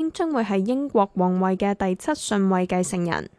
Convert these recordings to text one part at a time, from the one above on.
英將會係英國皇位嘅第7順位繼承人。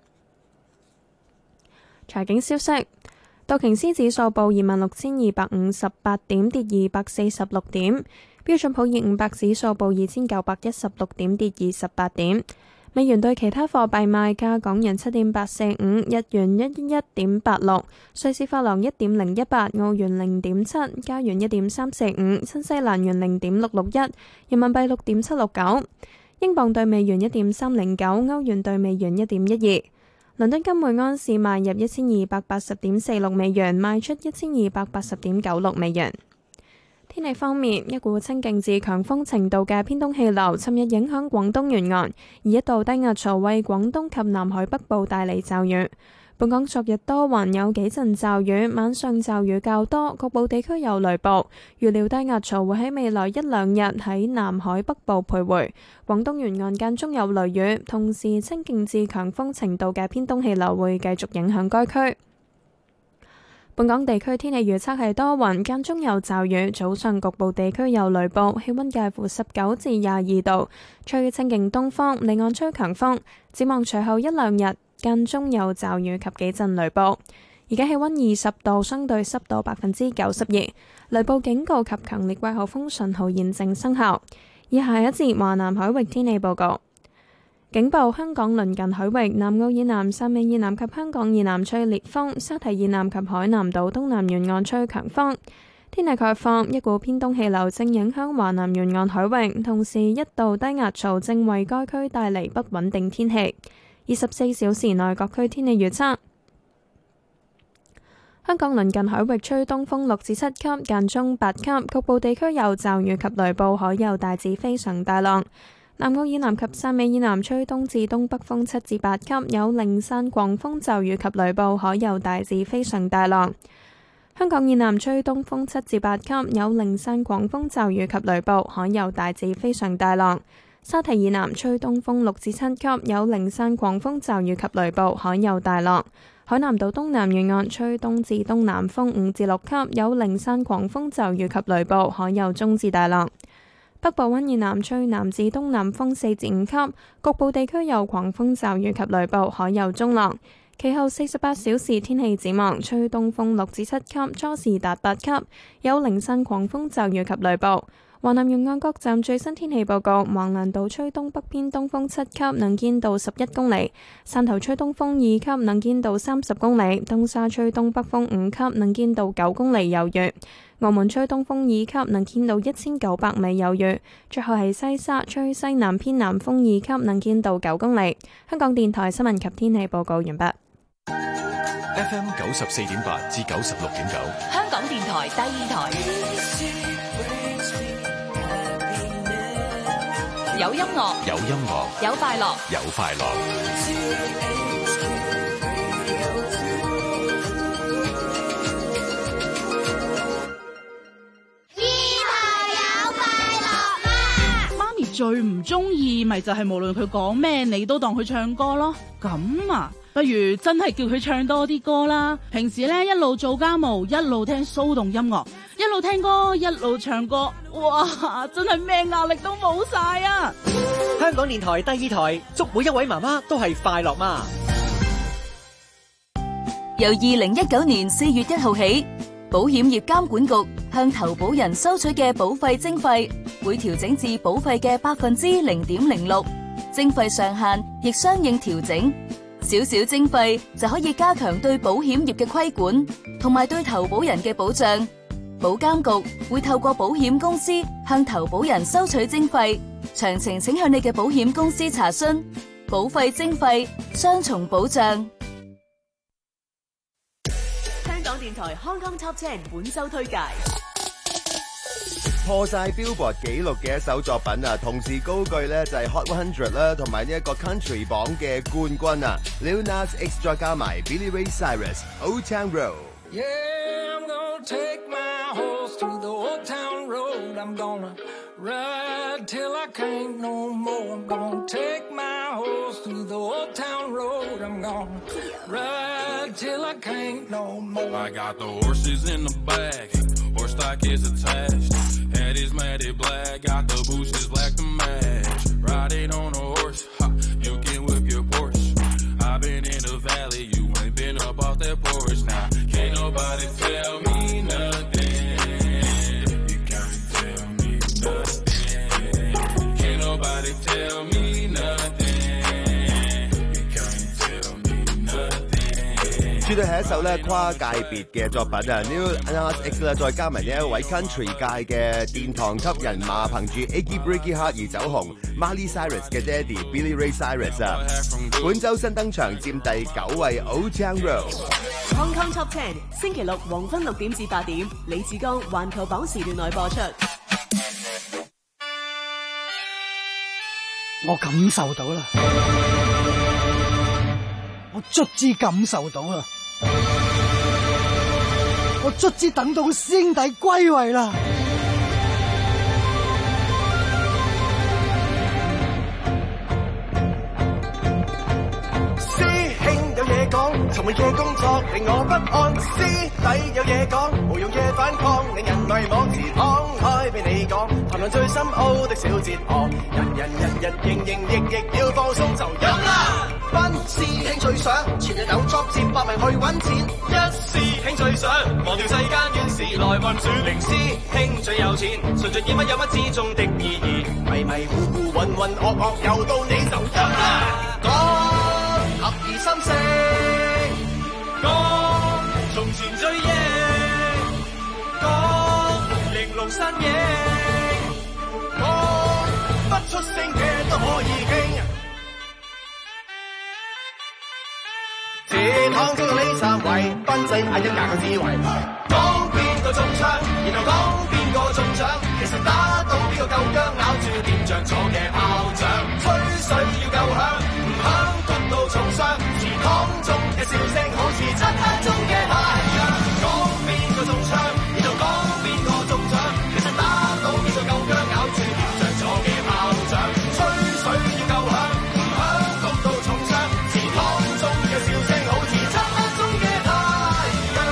財經消息，道瓊斯指數報26,258點，跌246點；標準普爾500指數報2,916點，跌28點。美元對其他貨幣賣價：港元7.845，日元111.86，瑞士法郎1.018，澳元0.7，加元1.345，新西蘭元0.661，人民幣6.769，英鎊對美元1.309，歐元對美元1.12。倫敦金每安士賣入1280.46美元，賣出1280.96美元。天氣方面，一股清勁至強風程度嘅偏東氣流尋日影響廣東沿岸，而一道低壓槽為廣東及南海北部帶嚟驟雨。本港昨日多雲，有幾陣驟雨，晚上驟雨較多，局部地區有雷暴。預料低壓槽會喺未來1、2日喺南海北部徘徊，廣東沿岸間中有雷雨，同時清勁至強風程度嘅偏東氣流會繼續影響該區。本港地區天氣預測係多雲，間中有驟雨，早上局部地區有雷暴，氣溫介乎19至22度，吹清勁東風，離岸吹強風。展望隨後1、2日，間中有驟雨及幾陣雷暴。而家氣溫20度，相對濕度92%，雷暴警告及強烈季候風信號現正生效。以下一節華南海域天氣報告。警報：香港鄰近海域、南澳以南、汕尾以南及香港以南吹烈風，沙堤以南及海南島東南沿岸吹強風。天氣概況：一股偏東氣流正影響華南沿岸海域，同時一道低壓槽正為該區帶嚟不穩定天氣。24小時內各區天氣預測：香港鄰近海域吹東風6至7級，間中8級，局部地區有驟雨及雷暴，海有大至非常大浪。南澳以南及汕尾以南吹東至東北風7至8級，有零散狂風驟雨及雷暴，海有大至非常大浪。香港以南吹東風7至8級，有零散狂風驟雨及雷暴，海有大至非常大浪。沙堤以南吹東風6至7級，有零散狂風驟雨及雷暴，海有大浪。海南島東南沿岸吹東至東南風5至6級，有零散狂風驟雨及雷暴，海有中至大浪。北部灣以南吹南至東南風4至5級，局部地區有狂風驟雨及雷暴，海有中浪。其後48小時天氣展望，吹東風6至7級，初時達8級，有零散狂風驟雨及雷暴。華南沿岸各站最新天氣報告：橫瀾島吹東北偏東風7級，能見度11公里；汕頭吹東風2級，能見度30公里；東沙吹東北風5級，能見度9公里有餘；澳門吹東風2級，能見度1900米有餘。最後係西沙吹西南偏南風2級，能見度9公里。香港電台新聞及天氣報告完畢。 FM 94.8至96.9， 香港電台第二台。有音樂， 有音樂， 有快樂， 有快樂。 呢台有快樂嗎？ 媽咪最唔中意咪就係無論佢講咩，你都當佢唱歌咯。咁啊，不如真係叫佢唱多啲歌啦。平時咧一路做家務，一路聽騷動音樂，一路聽歌，一路唱歌，哇！真係咩壓力都冇晒啊！ 香港電台第二台，祝每一位媽媽都係快樂媽。 由2019年4月1號起，保險業監管局向投保人收取嘅保費徵費會調整至保費嘅0.06%，徵費上限亦相應調整。少少徵費就可以加強對保險業嘅規管，同埋對投保人嘅保障。保監局會透過保險公司向投保人收取徵費，詳情請向你嘅保險公司查詢。保費徵費，雙重保障。香港電台 Hong Kong Top 10本周推介。 破晒 Billboard 紀錄嘅一首作品啊，同時高踞咧就係 Hot 100啦，同埋呢一個 Country 榜嘅冠軍啊 ，Lil Nas X 再加埋 Billy Ray Cyrus，Old Town Road。Yeah, I'm gonna take my horse to the Old Town Road. I'm gonna ride till I can't no more. I'm gonna take my horse to the Old Town Road. I'm gonna ride till I can't no more. I got the horses in the back, horse stock is attached. Head is matted black, got the bushes black to match. Riding on a nobody tell me nothing. You can't tell me nothing. Can't nobody tell me nothing. You can't tell me nothing. 絕對係一首咧跨界別嘅作品啊 ！Lil Nas X 咧，再加埋呢一位 country 界嘅殿堂級人馬，憑住 Achy Breaky Heart 而走紅。Miley Cyrus 嘅爹哋 Billy Ray Cyrus 啊，本週新登場佔第9位 Old Town Road。Hong Kong Top 10星期六黃昏6點至8點，李志剛環球榜時段內播出。 我感受到啦，我卒之感受到啦，我卒之等到師兄弟歸位啦。 尋日嘅工作令我不安，師弟有嘢講，無用嘅反抗令人迷惘，時敞開俾你講，談論最深奧的小哲學，人營役要放鬆就飲啦。班師兄最想全日有 job 接百名去揾錢，一師兄最想忘掉世間怨事來運轉，零師兄最有錢，順盡意乜有乜之中的意義，迷糊渾噩噩又到你就飲啦。講合二心聲。講從前追憶，講玲瓏身影，講不出聲嘅都可以傾。這趟經過呢3位，賓仔嗌一架嘅智慧，講邊個中槍，然後講邊個中獎，其實打到邊個夠薑，咬住掂着咗嘅炮仗，吹水要夠響，唔響焗到重傷，祠堂中嘅笑聲好似漆黑中嘅太陽，講邊個中槍，然後講邊個中獎，其實打到邊個夠薑，咬住掂着咗嘅炮仗，吹水要夠響，唔響焗到重傷，祠堂中嘅笑聲好似漆黑中嘅太陽。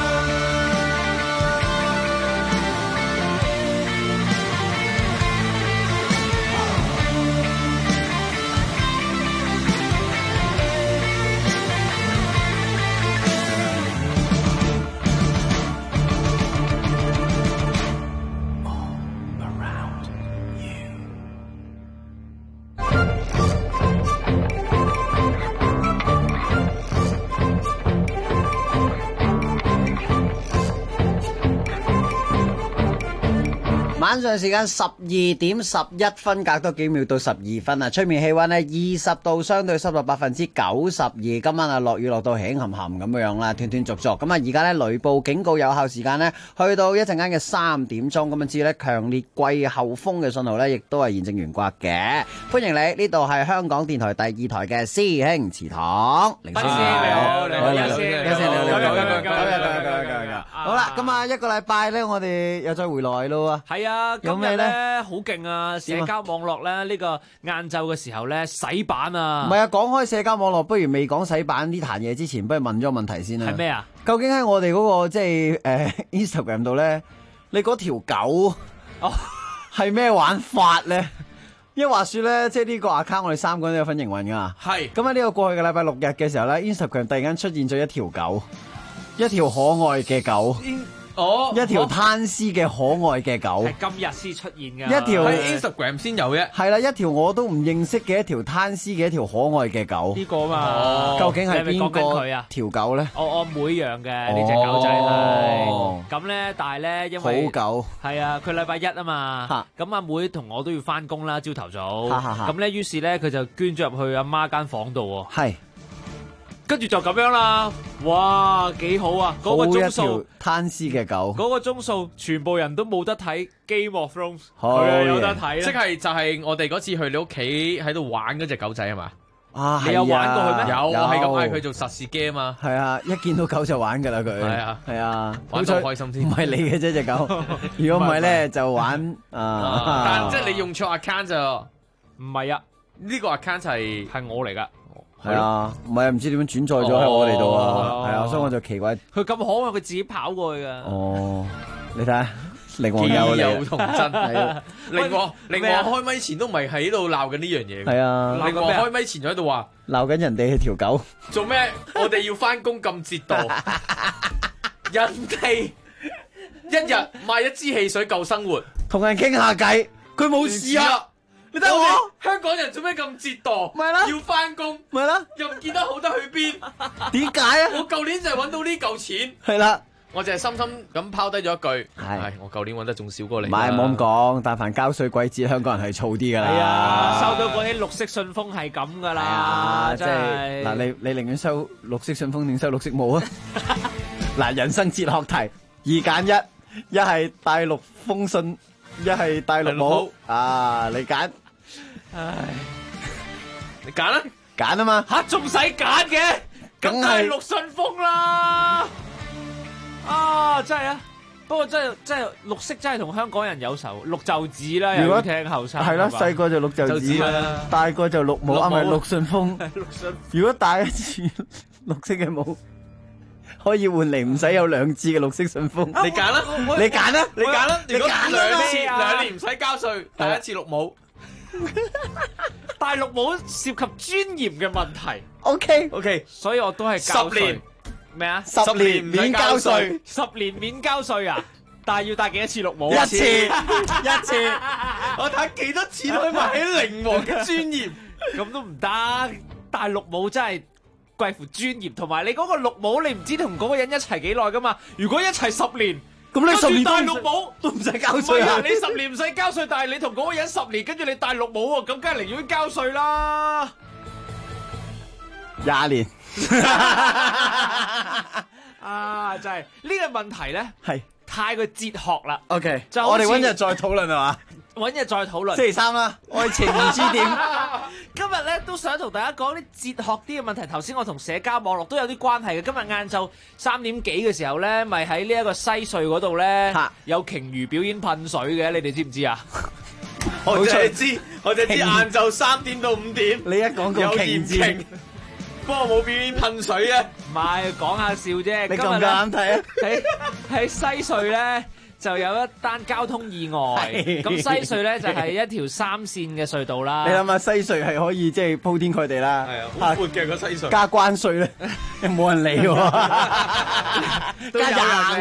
晚上時間12點11分，隔多幾秒到12分啊！出面氣溫呢20度，相對濕度92%。今晚啊落雨落到輕冚冚咁樣啦，斷斷續續。咁啊而家呢雷暴警告有效時間呢去到一陣間嘅3點鐘。咁啊至於呢強烈季候風嘅信號呢，亦都係現正懸掛嘅。歡迎你，呢度係香港電台第2台嘅師兄祠堂。凌師你好，你好，好啦，咁啊一個禮拜呢，我哋又再回來咯喎。 係啊，今日咧好勁啊！社交網絡咧呢個晏晝嘅時候咧洗版啊！ 唔係啊，講開社交網絡，不如未講洗版呢壇嘢之前，不如問咗個問題先啦。 係咩啊？ 究竟喺我哋嗰個即係Instagram 度咧，你嗰條狗係咩玩法咧？因為話說咧，即係呢個 account 我哋3個人都有份營運噶。係。咁喺呢個過去嘅禮拜6日嘅時候咧，Instagram 突然間出現咗一條狗，一條可愛嘅狗。一條攤屍嘅可愛嘅狗， 係今日先出現㗎， 一條喺 Instagram 先有啫。 係啦，一條我都唔認識嘅一條攤屍嘅一條可愛嘅狗。 呢個嘛， 究竟係邊個佢啊？ 條狗咧？ 我妹養嘅呢隻狗仔係。咁咧，但係咧，因為好狗係啊，佢禮拜1啊嘛。咁阿妹同我都要翻工啦，朝頭早。咁咧，於是咧，佢就捐咗入去阿媽間房度喎。係。跟住就咁樣啦，哇，幾好啊！嗰個鐘數攤屍嘅狗， 嗰個鐘數全部人都冇得睇 Game of Thrones， 佢有得睇， 即係就係我哋嗰次去你屋企喺度玩嗰隻狗仔係嘛？ 啊， 你有玩過佢咩？有，我係咁嗌佢做實時 game 啊。 係啊，一見到狗就玩噶啦佢。 係啊， 係啊， 玩到開心添。 唔係你嘅啫隻狗，如果唔係咧就玩啊。 但即係你用錯 account 就唔係啊， 呢個 account 係我嚟噶。 係啊，唔係唔知點樣轉載咗喺我哋度啊，係啊，所以我就奇怪。 佢咁可愛，佢自己跑過去噶。 哦，你睇下，靈王有你， 有童真。靈王開咪前都唔係喺度鬧緊呢樣嘢。 係啊， 靈王開咪前就喺度話鬧緊人哋條狗。 做咩？我哋要翻工咁折墮。 人哋一日賣一支汽水夠生活， 同人傾下偈，佢冇事啊！ 你睇我哋香港人做咩咁折墮？ 咪啦， 要翻工， 咪啦， 又唔見得好得去邊？ 點解啊？ 我舊年就係揾到呢嚿錢， 係啦， 我就係深深咁拋低咗一句，係我舊年揾得仲少過你。 唔係，冇咁講，但凡交稅季節，香港人係燥啲㗎啦。 係啊，收到嗰啲綠色信封係咁㗎啦， 即係嗱，你寧願收綠色信封定收綠色帽啊？嗱，人生哲學題，2揀1，一係大陸封信，一係大陸帽啊！你揀， 唉，你揀啦， 揀啊嘛嚇，仲使揀嘅，梗係綠信封啦！啊，真係啊！不過真係綠色真係同香港人有仇，綠袖子啦，又要聽後生。 係啦，細個就綠袖子啦，大個就綠帽，啱咪綠信封。如果戴一次綠色嘅帽，可以換嚟唔使有2支嘅綠色信封。 你揀啦， 你揀啦， 你揀啦。如果 2 年唔使交稅，戴一次綠帽。 戴綠帽涉及尊嚴嘅問題。 OK， 所以我都係交稅。 10年咩啊 ？10年免交稅 ，10年免交稅啊！但係要戴幾多次綠帽？ 一次， 我睇幾多錢可以買起靈王嘅尊嚴？ 咁都唔得，戴綠帽真係貴乎專業，同埋你嗰個綠帽，你唔知同嗰個人一齊幾耐噶嘛？如果一齊10年， 咁你10年戴綠帽都唔使交稅啊！ 你10年唔使交稅，但係你同嗰個人10年，跟住你戴綠帽喎，咁梗係寧願交稅啦。 20年啊，真係呢個問題咧， 係太過哲學啦。 OK， 就我哋揾日再討論係嘛？ 揾日再討論。 星期3啦，愛情唔知點。 今日咧都想同大家講啲哲學啲嘅問題。頭先我同社交網絡都有啲關係嘅。今日晏晝3點幾嘅時候咧，咪喺呢一個西隧嗰度咧，有鯨魚表演噴水嘅，你哋知唔知啊？ 我就係知晏晝3點到5點。 你一講個鯨字， 不過冇表演噴水啊！ 唔係講下笑啫。 你咁啱睇啊？ 喺西隧咧。就有一單交通意外，咁西隧咧就係一條3線嘅隧道啦。 你諗下西隧係可以即係鋪天蓋地啦， 係啊，好闊嘅個西隧。 加關稅咧，又冇人理喎。加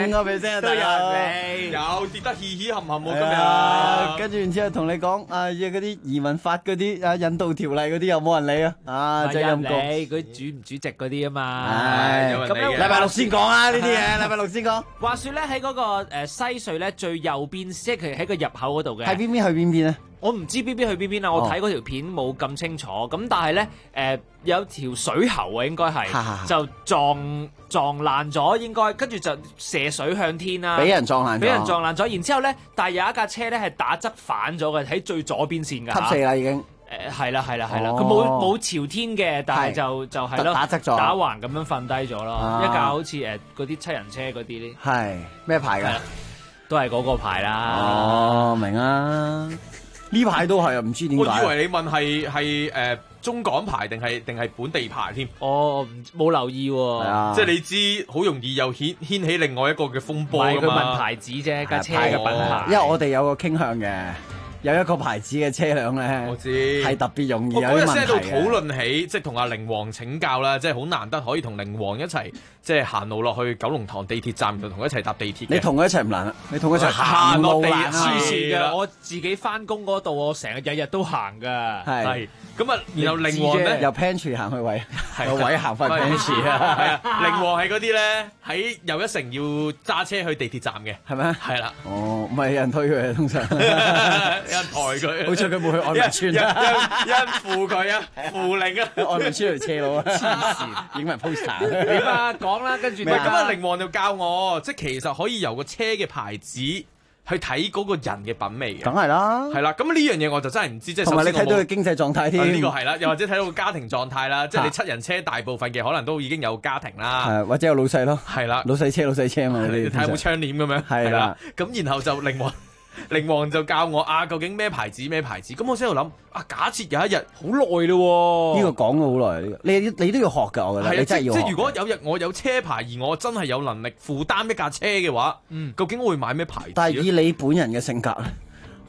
25% 都有人理， 有跌得嘻嘻冚冚喎今日。 跟住然之後同你講嗰啲移民法嗰啲引渡條例嗰啲又冇人理啊，真係陰公。 佢主唔主席嗰啲啊嘛。 咁樣禮拜6先講啊呢啲嘢，禮拜6先講。 話説咧喺嗰個西隧咧最右邊，即係佢喺個入口嗰度嘅。 喺邊邊去邊邊咧？ 我唔知邊邊去邊邊啦，我睇嗰條片冇咁清楚。咁但係咧有條水喉啊，應該係就撞爛咗，應該跟住就射水向天啦。 俾人撞爛咗。然之後咧，但係有一架車咧係打側反咗嘅，喺最左邊線㗎。 級4啦已經。 係啦，佢冇朝天嘅，但係就係咯， 打側咗， 打橫咁樣瞓低咗咯。一架好似嗰啲7人車嗰啲咧。 係咩牌㗎？ 都係嗰個牌啦。 哦，明啊！呢排都係啊，唔知點解。 我以為你問係中港牌定係本地牌添。 哦，冇留意喎。 即係你知，好容易又掀起另外一個嘅風波㗎嘛。 佢問牌子啫，架車嘅品牌。 因為我哋有個傾向嘅。有一個牌子嘅車輛咧， 我知係特別容易有啲問題嘅。 我嗰日喺度討論起，即係同阿靈王請教啦，即係好難得可以同靈王一齊，即係行路落去九龍塘地鐵站度同佢一齊搭地鐵。 你同佢一齊唔難啊？你同佢一齊行路地難黐線嘅，我自己翻工嗰度，我成日都行噶。 係咁啊，然後靈王咧由 pantry 行去位，有位行翻 pantry 啊。係啊，靈王係嗰啲咧喺又一城要揸車去地鐵站嘅， 係咪？ 係啦。 哦，唔係有人推佢通常。 有人抬佢， 好彩佢冇去愛民村有人扶佢啊，扶靈啊， 愛民村嚟車佬啊，黐線，影埋 poster。 點啊？講啦，跟住咁啊，靈王就教我，即係其實可以由個車嘅牌子去睇嗰個人嘅品味嘅。 梗係啦， 係啦。咁呢樣嘢我就真係唔知，即係同埋你睇到佢經濟狀態添。 呢個係啦，又或者睇到個家庭狀態啦，即係你7人車大部分嘅可能都已經有家庭啦， 係或者有老細咯， 係啦， 老細車啊嘛， 你睇有冇窗簾咁樣， 係啦。 咁然後就靈王就教我究竟咩牌子？咁我先喺度諗假設有一日好耐咯， 呢個講咗好耐，呢個你都要學㗎，我覺得你真係要學。 即係如果有日我有車牌，而我真係有能力負擔一架車嘅話，究竟我會買咩牌子？ 但係以你本人嘅性格咧，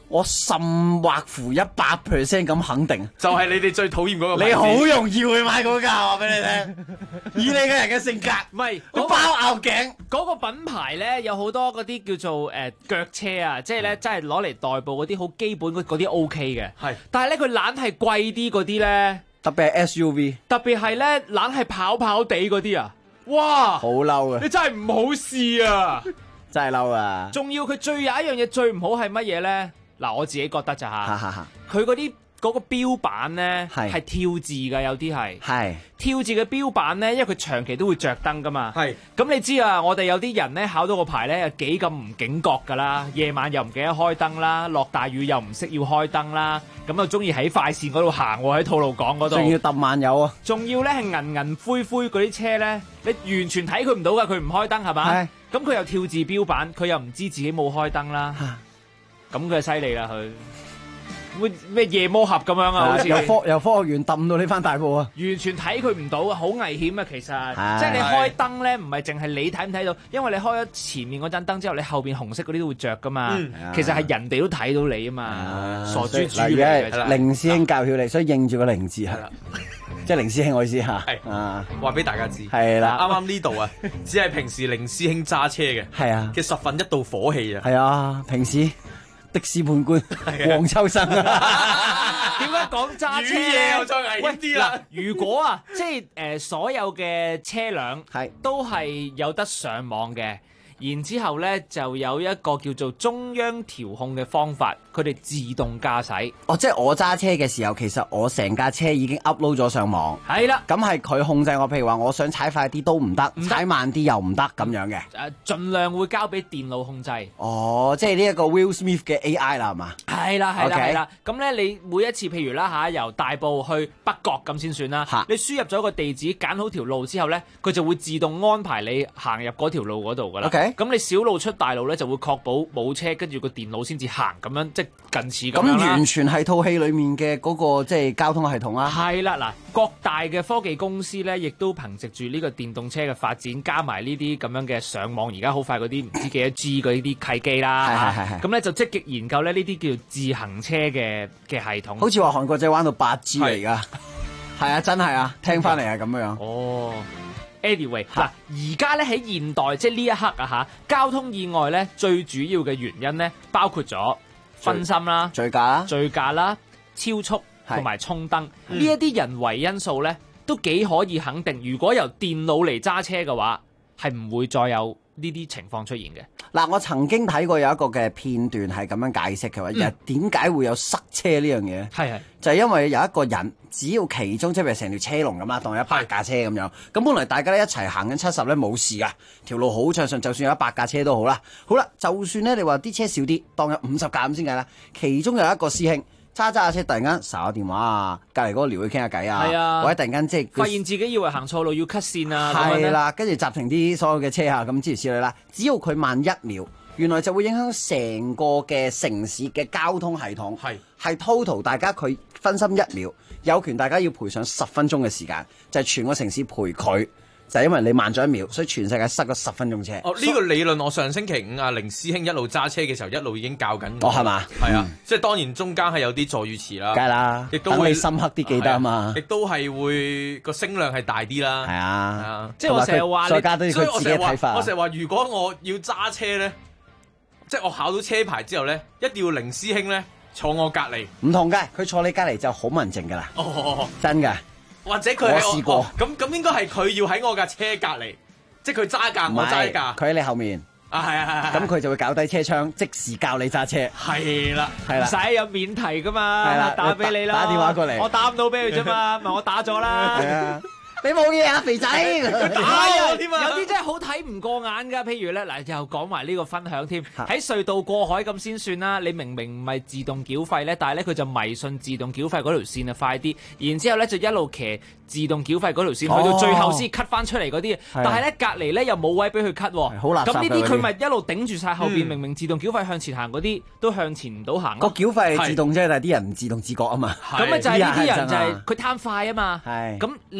我甚或乎100% 咁肯定， 就係你哋最討厭嗰個牌子。 你好容易會買嗰架，話俾你聽。以你個人嘅性格， 唔係佢包拗頸嗰個品牌咧，有好多嗰啲叫做腳車啊，即係咧真係攞嚟代步嗰啲好基本嗰啲 OK 嘅。係，但係咧佢懶係貴啲嗰啲咧， 特別係 SUV， 特別係咧懶係跑地嗰啲啊，哇！ 好嬲啊！ 你真係唔好試啊！ 真係嬲啊！ 仲要佢有一樣嘢最唔好係乜嘢咧？嗱，我自己覺得就嚇，佢嗰個標板咧係跳字㗎，有啲係跳字嘅標板咧，因為佢長期都會着燈㗎嘛。咁你知啊，我哋有啲人咧考到個牌咧，幾咁唔警覺㗎啦，夜晚又唔記得開燈啦，落大雨又唔識要開燈啦，咁就中意喺快線嗰度行喎，喺吐露港嗰度。 仲要揼慢油啊！ 仲要咧係銀銀灰灰嗰啲車咧，你完全睇佢唔到㗎，佢唔開燈係嘛？咁佢又跳字標板，佢又唔知自己冇開燈啦。咁佢就犀利啦，佢咩夜魔俠咁樣啊，好似由科學園揼到呢番大埔啊！ 完全睇佢唔到啊，好危險啊！其實即係你開燈咧，唔係淨係你睇唔睇到，因為你開咗前面嗰盞燈之後，你後邊紅色嗰啲都會着噶嘛。其實係人哋都睇到你啊嘛，傻豬豬嚟嘅。 凌師兄教曉你，所以認住個凌字係啦，即係凌師兄我意思嚇。 係話俾大家知。 係啦， 啱啱呢度啊，只係平時凌師兄揸車嘅。 係啊嘅十分一道火氣啊。 係啊，平時。的士判官黃秋生啊， 點解講揸車嘢又再危險啲啦？ 如果啊，即係所有嘅車輛都係有得上網嘅，然之後咧就有一個叫做中央調控嘅方法，佢哋自動駕駛。 哦，即係我揸車嘅時候，其實我成架車已經 upload 咗上網。 係啦， 咁係佢控制我，譬如話我想踩快啲都唔得，踩慢啲又唔得咁樣嘅。 盡量會交俾電腦控制。 哦，即係呢一個 Will Smith 嘅 AI 啦，係嘛？ 係啦，係啦。咁咧，你每一次譬如啦由大埔去北角咁先算啦。你輸入咗個地址，揀好條路之後咧，佢就會自動安排你行入嗰條路嗰度噶啦。咁你小路出大路咧，就會確保冇車，跟住個電腦先至行咁樣，即係近似咁樣啦。 咁完全係套戲裡面嘅嗰個即係交通系統啊。 係啦，嗱，各大嘅科技公司咧，亦都憑藉住呢個電動車嘅發展，加埋呢啲咁樣嘅上網，而家好快嗰啲唔知幾多 G 嗰啲契機啦。係。咁咧就積極研究咧呢啲叫自行車嘅系統。 好似話韓國仔玩到8G 嚟㗎。係啊，真係啊，聽翻嚟係咁樣。 哦。Anyway， 嗱，而家咧喺現代即係呢一刻啊交通意外咧最主要嘅原因咧包括咗分心啦、醉駕啦、超速同埋衝燈呢一啲人為因素咧，都幾可以肯定，如果由電腦嚟揸車嘅話，係唔會再有呢啲情況出現嘅。 嗱，我曾經睇過有一個嘅片段係咁樣解釋嘅話，點解會有塞車呢樣嘢？係就係因為有一個人，只要其中即係成條車龍咁啦，當有100架車咁樣，咁本來大家咧一齊行緊70咧冇事噶，條路好暢順，就算有100架車都好啦。好啦，就算咧你話啲車少啲，當有50架咁先計啦，其中有一個師兄揸下車，突然間睄下電話啊，隔離嗰個撩佢傾下偈啊，或者突然間即係發現自己以為行錯路要 cut 線啊， 係啦，跟住暫停啲所有嘅車啊，咁諸如此類啦。只要佢慢1秒，原來就會影響成個嘅城市嘅交通系統。係 total， 大家佢分心1秒，有權大家要賠上10分鐘嘅時間，就係全個城市賠佢。就係因為你慢咗1秒，所以全世界塞咗10分鐘車。 呢個理論我上星期5啊，凌師兄一路揸車嘅時候一路已經教緊。 係嘛？係啊， 即係當然中間係有啲助語詞啦。 梗係啦，亦都會深刻啲記得啊嘛。亦都係會個聲量係大啲啦。 係啊， 即係我成日話， 再加多啲佢自己嘅睇法。 我成日話，如果我要揸車咧，即係我考到車牌之後咧，一定要凌師兄咧坐我隔離。 唔同嘅，佢坐你隔離就好文靜㗎啦。真㗎。 或者佢我試過， 咁應該係佢要喺我架車隔離，即係佢揸架，我揸架， 佢喺你後面。 係。 咁佢就會搞低車窗，即時教你揸車。 係啦， 唔使有免提㗎嘛，打俾你啦， 打電話過嚟， 我打唔到俾佢啫嘛，咪我打咗啦。 你冇嘢啊，肥仔！ 打我添啊！有啲真係好睇唔過眼㗎，譬如咧嗱，又講埋呢個分享添。喺隧道過海咁先算啦，你明明唔係自動繳費咧，但係咧佢就迷信自動繳費嗰條線啊快啲，然之後咧就一路騎自動繳費嗰條線，去到最後先 cut 翻出嚟嗰啲。但係咧隔離咧又冇位俾佢 cut 喎。 好垃圾㗎！ 咁呢啲佢咪一路頂住晒後邊，明明自動繳費向前行嗰啲都向前唔到行。 個繳費係自動啫，但係啲人唔自動自覺啊嘛。 咁咪就係呢啲人就係佢貪快啊嘛。咁你一個人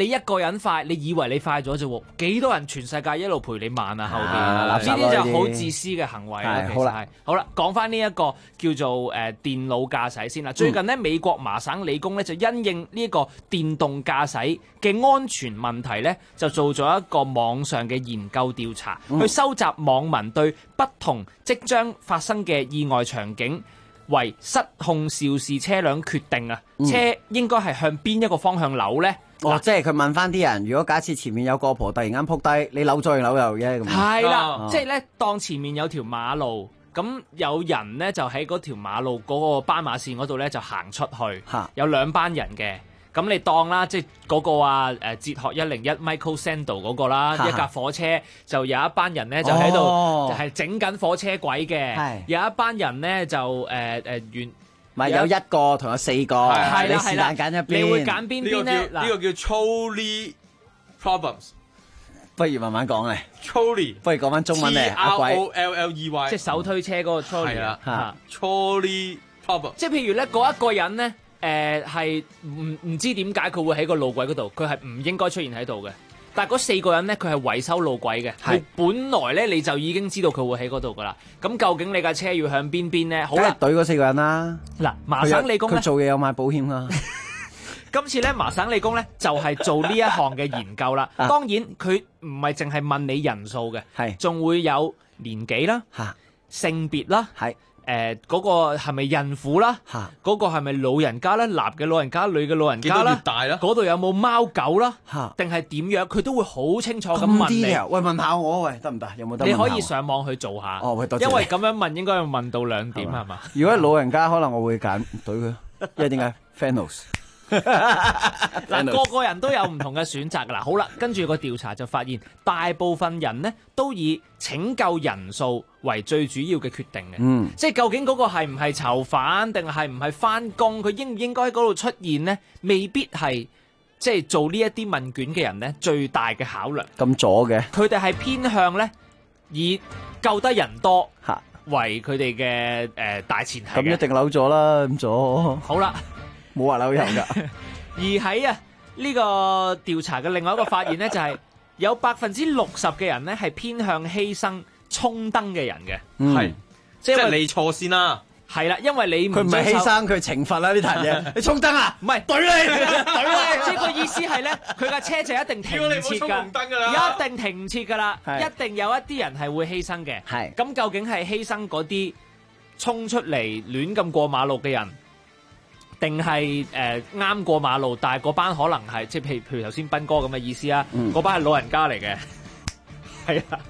人快，你以為你快咗啫喎，幾多人全世界一路陪你慢啊後邊，呢啲呢就好自私嘅行為啦。其實係好啦，講翻呢一個叫做電腦駕駛先啦。最近呢，美國麻省理工咧就因應呢一個電動駕駛嘅安全問題咧，就做咗一個網上嘅研究調查，去收集網民對不同即將發生嘅意外場景為失控肇事車輛決定啊，車應該係向邊一個方向扭呢？ 即係佢問翻啲人，如果假設前面有個婆突然間撲低，你扭左定扭右啫咁。 係啦，即係咧，當前面有條馬路，咁有人咧就喺嗰條馬路嗰個斑馬線嗰度咧就行出去，有2班人嘅。咁你當啦，即係嗰個哲學101 Michael Sandel 嗰個啦，一架火車就有一班人咧就喺度就係整緊火車軌嘅，有一班人咧就咪有1個同有4個，你是但揀一邊， 你會揀邊邊咧？ 呢個叫 trolley problems， 不如慢慢講咧。 trolley， 不如講翻中文咧。 TROLLEY， 即係手推車嗰個 trolley 啦。trolley problem， 即係譬如咧嗰一個人咧。係唔知點解佢會喺個路軌嗰度，佢係唔應該出現喺度嘅。但係嗰4個人咧，佢係維修路軌嘅。係本來咧你就已經知道佢會喺嗰度噶啦。咁究竟你架車要向邊邊咧？好啦， 懟嗰4個人啦。 嗱，麻省理工咧， 佢做嘢有買保險啦。 今次咧，麻省理工咧就係做呢一項嘅研究啦。當然佢唔係淨係問你人數嘅，係仲會有年紀啦、性別啦，係。嗰個係咪孕婦啦？嗰個係咪老人家啦？男嘅老人家、女嘅老人家啦？ 幾大啦？ 嗰度有冇貓狗啦？定係點樣？佢都會好清楚咁問你。 喂，問下我喂，得唔得？有冇得？ 你可以上網去做下。 哦，喂，多謝。 因為咁樣問應該要問到2點係嘛？ 如果係老人家，可能我會揀懟佢，因為點解 ？Fanos。 嗱，個人都有唔同嘅選擇噶啦。好啦，跟住個調查就發現，大部分人呢都以拯救人數為最主要嘅決定嘅。即係究竟嗰個係唔係囚犯，定係唔係返工，佢應唔應該喺嗰度出現呢？未必係即係做呢一啲問卷嘅人呢最大嘅考量。 咁左嘅， 佢哋係偏向呢以救得人多為佢哋嘅大前提。 咁一定扭咗啦，咁左。 好啦。 冇話扭右噶， 而喺呢個調查嘅另外一個發現呢，就係有60%嘅人呢係偏向犧牲衝燈嘅人嘅， 係即係你錯先啦， 係啦，因為你佢唔係犧牲，佢係懲罰啦呢壇嘢，你衝燈啊， 唔係懟你，即係個意思係咧，佢架車就一定停唔切噶，一定停唔切噶啦，一定有一啲人係會犧牲嘅，係咁究竟係犧牲嗰啲衝出嚟亂咁過馬路嘅人？定係啱過馬路，但係嗰班可能係即係譬如頭先斌哥咁嘅意思啊，嗰班係老人家嚟嘅，係啊。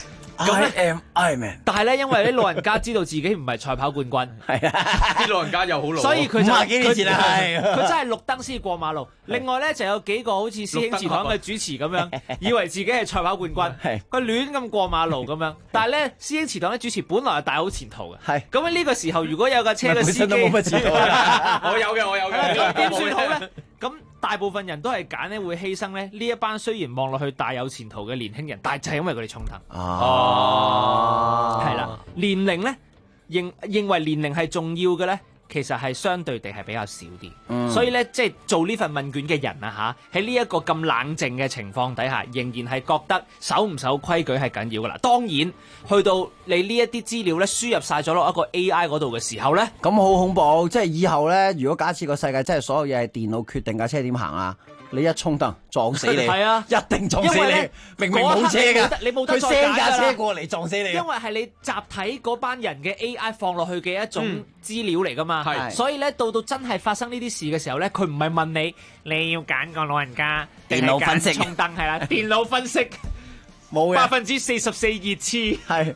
I am Iron Man。 但係咧，因為啲老人家知道自己唔係賽跑冠軍， 係啊， 啲老人家又好老， 所以佢就 50幾年前啦， 佢真係綠燈先過馬路。另外咧，就有幾個好似師兄祠堂嘅主持咁樣，以為自己係賽跑冠軍，佢亂咁過馬路咁樣。但係咧，師兄祠堂嘅主持本來係大好前途嘅，係咁喺呢個時候，如果有架車嘅司機， 都冇乜前途我有嘅， 點算好咧？咁大部分人都係揀咧會犧牲咧呢一班雖然望落去大有前途嘅年輕人，但係就係因為佢哋衝燈。係啦，年齡咧認為年齡係重要嘅咧，其實係相對地係比較少啲。所以咧，即係做呢份問卷嘅人啊嚇，喺呢一個咁冷靜嘅情況底下，仍然係覺得守唔守規矩係緊要噶啦。當然，去到你呢一啲資料咧輸入晒咗落一個 AI 嗰度嘅時候咧， 咁好恐怖！即係以後咧，如果假設個世界真係所有嘢係電腦決定架車點行啊，你一衝燈撞死你， 係啊， 一定撞死你。明明冇車㗎， 你冇得佢 send 架車過嚟撞死你。 因為係你集體嗰班人嘅 AI 放落去嘅一種資料嚟㗎嘛，所以咧到真係發生呢啲事嘅時候咧，佢唔係問你要揀個老人家， 電腦分析衝燈係啦，電腦分析。 冇嘅 44%熱刺係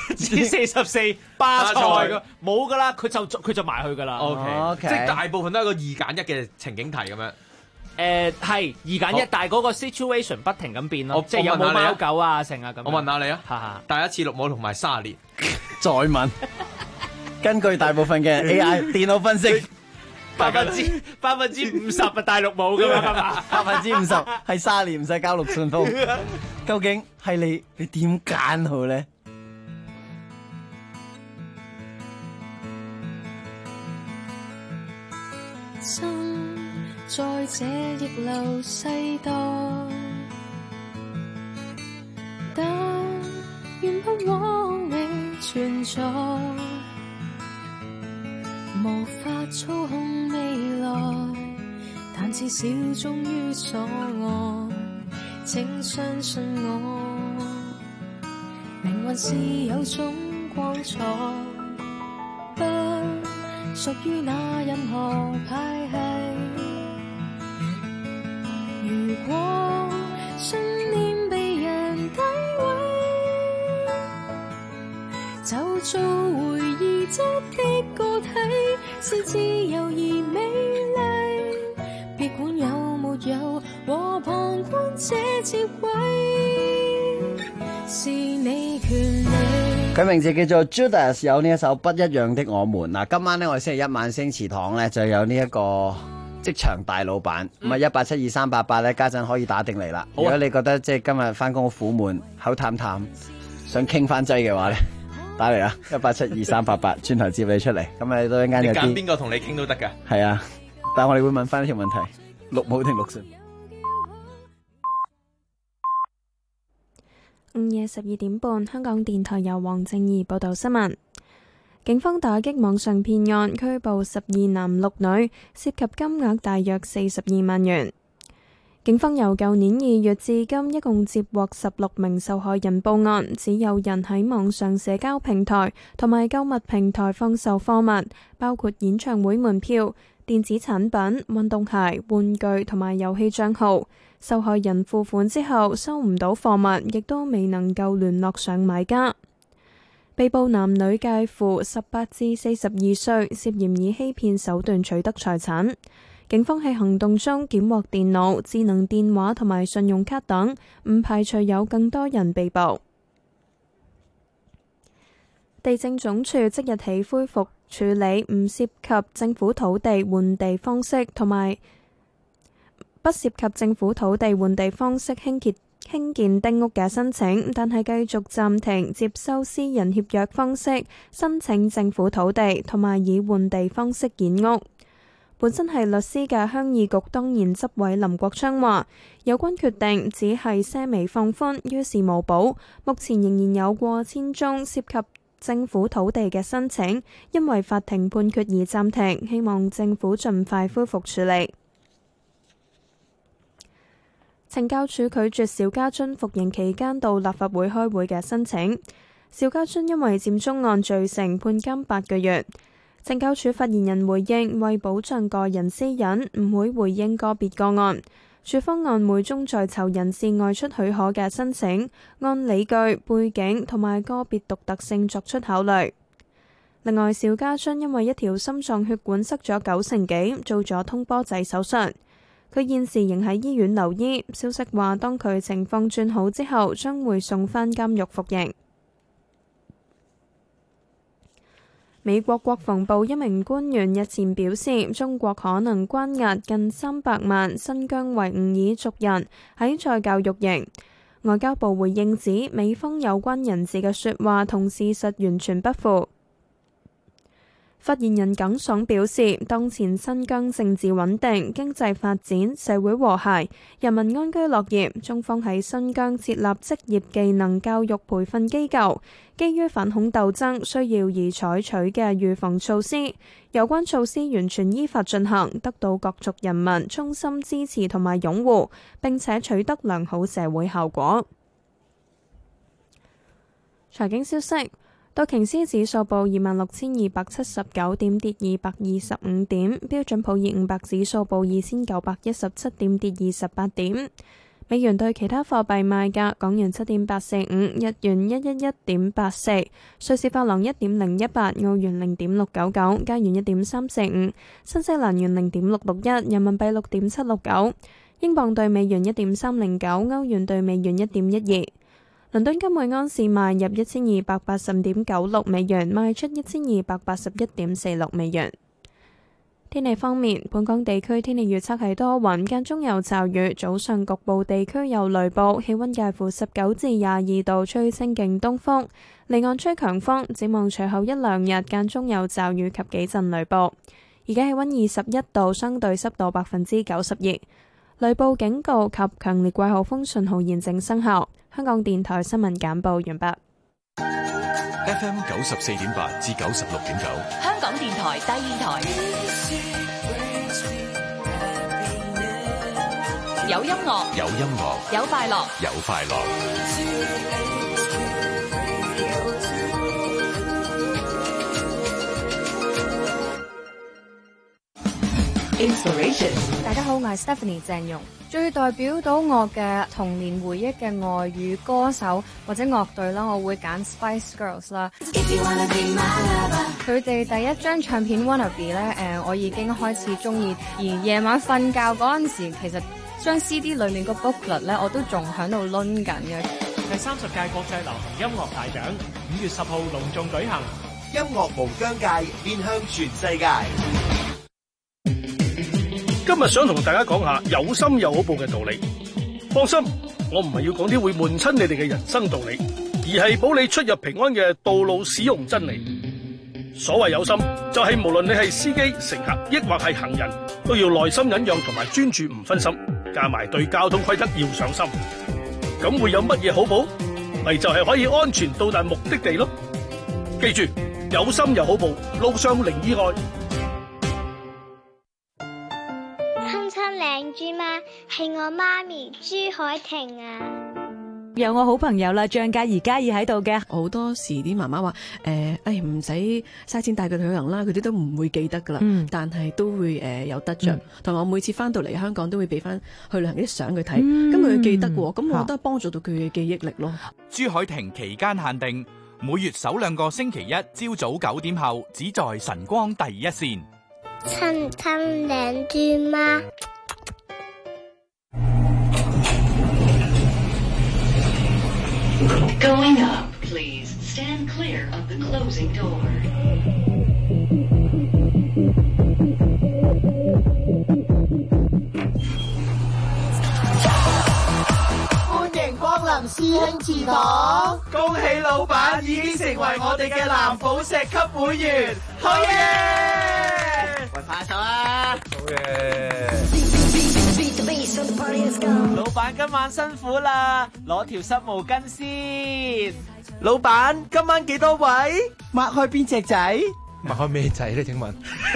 44%巴塞嘅冇噶啦，佢就埋去噶啦。 OK， 即係大部分都係個2揀1嘅情景題咁樣。 係2揀1，但係嗰個 situation 不停咁變咯，即係有冇貓狗啊成啊咁。 我問下你啊，第一次綠帽同埋30年， 再問。根據大部分嘅 AI 電腦分析。 50%啊大綠帽咁樣係嘛 ？50%係30年唔使交錄信封，究竟係你點揀好咧？ 心在這逆流世代。 往未存在，無法操控未來，但至少忠於所愛，請相信我，命運是有種光彩，不屬於那任何派系。如果信念被人詆毀，就做回異質的個體，是自由而美麗。別管有沒有和旁觀者接軌，是你權利。 佢名字叫做 Judas， 有呢一首不一樣的我們。嗱，今晚呢，我哋星期一晚星祠堂呢，就有呢一個職場大老闆，咁啊1872388咧，家陣可以打定嚟啦。如果你覺得即係今日翻工好苦悶，口淡淡，想傾翻劑嘅話咧，打嚟啦，1872388，轉頭接你出嚟。咁你都一間有啲。 你揀邊個同你傾都得㗎。 係啊，但係我哋會問翻一條問題：錄冇定錄順？ 午夜12點半，香港電台由黃正義報道新聞。警方打擊網上騙案，拘捕12男6女，涉及金額大約42萬元。警方由舊年2月至今，一共接獲16名受害人報案，指有人喺網上社交平台同埋購物平台放售貨物，包括演唱會門票、電子產品、運動鞋、玩具同埋遊戲帳號。受害人付款之後收唔到貨物，亦都未能夠聯絡上買家。被捕男女介乎18至42歲，涉嫌以欺騙手段取得財產。警方喺行動中檢獲電腦、智能電話同埋信用卡等，唔排除有更多人被捕。地政總署即日起恢復處理唔涉及政府土地換地方式同埋不涉及政府土地換地方式興建丁屋嘅申請，但係繼續暫停接收私人協約方式申請政府土地同埋以換地方式建屋。本身係律師嘅鄉議局當然執委林國昌話，有關決定只係些微放寬，於事無補。目前仍然有過千宗涉及政府土地嘅申請，因為法庭判決而暫停，希望政府盡快恢復處理。懲教署拒絕邵家臻服刑期間到立法會開會嘅申請。邵家臻因為佔中案罪成，判監8個月。懲教署發言人回應，為保障個人私隱，唔會回應個別個案。署方按每宗在囚人士外出許可嘅申請，按理據、背景同埋個別獨特性作出考慮。另外，邵家臻因為一條心臟血管塞咗9成幾，做咗通波仔手術。佢現時仍喺醫院留醫。消息話，當佢情況轉好之後，將會送返監獄服刑。美國國防部一名官員日前表示，中國可能關押近300萬新疆維吾爾族人喺再教育營。外交部回應指，美方有關人士嘅說話同事實完全不符。發言人耿爽表示，當前新疆政治穩定、經濟發展、社會和諧、人民安居樂業，中方喺新疆設立職業技能教育培訓機構，基於反恐鬥爭需要而採取嘅預防措施，有關措施完全依法進行，得到各族人民衷心支持同埋擁護，並且取得良好社會效果。財經消息。道瓊斯指數報26,279點，跌225點；標準普爾500指數報2,917點，跌28點。美元對其他貨幣賣價：港元7.845，日元111.84，瑞士法郎1.018，澳元0.699，加元1.345，新西蘭元0.661，人民幣6.769，英鎊對美元1.309，歐元對美元1.12。倫敦金每盎司賣入1280.96美元，賣出1281.46美元。天氣方面，本港地區天氣預測係多雲，間中有驟雨，早上局部地區有雷暴，氣溫介乎19至22度，吹清勁東風，離岸吹強風。展望隨後一兩日，間中有驟雨及幾陣雷暴。而家氣溫21度，相對濕度92%。雷暴警告及強烈季候風信號現正生效。香港電台新聞簡報完畢。 FM 94.8至96.9， 香港電台第二台。有音樂， 有音樂， 有快樂， 有快樂。 Inspiration。 大家好，我係 Stephanie 鄭融。最代表到我嘅童年回憶嘅外語歌手或者樂隊啦，我會揀 Spice Girls 啦。佢哋第一張唱片 Wannabe 咧，我已經開始中意，而夜晚瞓覺嗰陣時，其實將 CD 裏面個 booklet 咧，我都仲喺度攆緊嘅。 第30屆國際流行音樂大獎5月10號隆重舉行， 音樂無疆界，面向全世界。 今日想同大家講下有心有好報嘅道理。放心，我唔係要講啲會悶親你哋嘅人生道理，而係保你出入平安嘅道路使用真理。所謂有心，就係無論你係司機、乘客，抑或係行人，都要耐心忍讓同埋專注唔分心，加埋對交通規則要上心。咁會有乜嘢好報？咪就係可以安全到達目的地咯。記住，有心有好報，路上零意外。 靚豬媽係我媽咪朱海婷啊！ 有我好朋友啦，張嘉怡嘉怡喺度嘅。 好多時啲媽媽話唔使嘥錢帶佢去旅行啦，佢哋都唔會記得噶啦。但係都會有得着。同埋我每次翻到嚟香港都會俾翻去旅行啲相佢睇，咁佢記得嘅喎。咁我覺得幫助到佢嘅記憶力咯。 朱海婷期間限定，每月首2個星期一朝早9點後，只在晨光第一線。 親親靚豬媽。 Going up, please. Stand clear of the closing door. 歡迎光臨師兄祠堂，恭喜老闆已經成為我哋嘅藍寶石級會員，好嘢！喂，拍手啊！好嘢！ 老闆今晚辛苦啦，攞條濕毛巾先。老闆今晚幾多位？抹開邊隻仔？ 抹開咩仔咧？請問？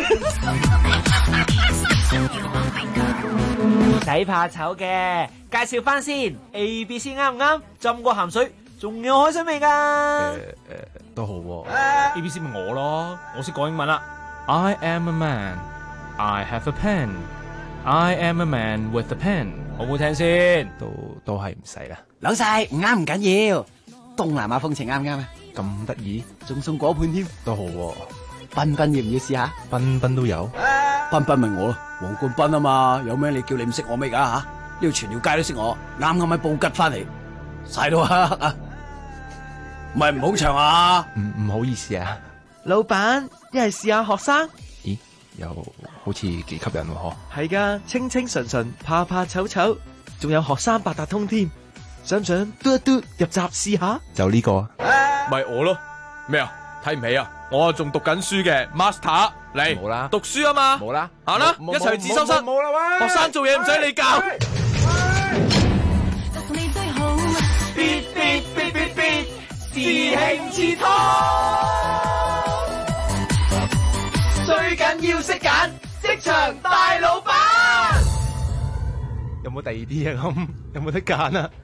唔使怕醜嘅，介紹翻先。A B C 啱唔啱？浸過鹹水，仲有海水味㗎。 都好喎。A B C 咪我咯，我識講英文啦。I am a man. I have a pen. I am a man with a pen。好唔好聽先？都係唔使啦。 老細唔啱唔緊要，東南亞風情啱唔啱啊？ 咁得意， 仲送果盤添， 都好喎。 彬彬要唔要試下？ 彬彬都有。 彬彬咪我咯，黃冠彬啊嘛，有咩你叫你唔識我咩噶吓？呢度全條街都識我，啱啱喺布吉翻嚟，晒到黑啊！唔係唔好長啊？ 唔好意思啊。 老闆，一係試下學生。 咦，又好似幾吸引喎嗬？ 係噶，清清純純，怕怕醜醜，仲有學生八達通添，想唔想嘟一嘟入閘試下？ 就呢個咪我咯。咩啊？睇唔起啊？我仲讀緊書嘅 Master 嚟，冇啦，讀書啊嘛，冇啦，行啦，一齊自修室，冇啦喂，學生做嘢唔使你教。 師兄祠堂，最緊要識揀職場大老闆。 有冇第二啲啊？咁有冇得揀啊？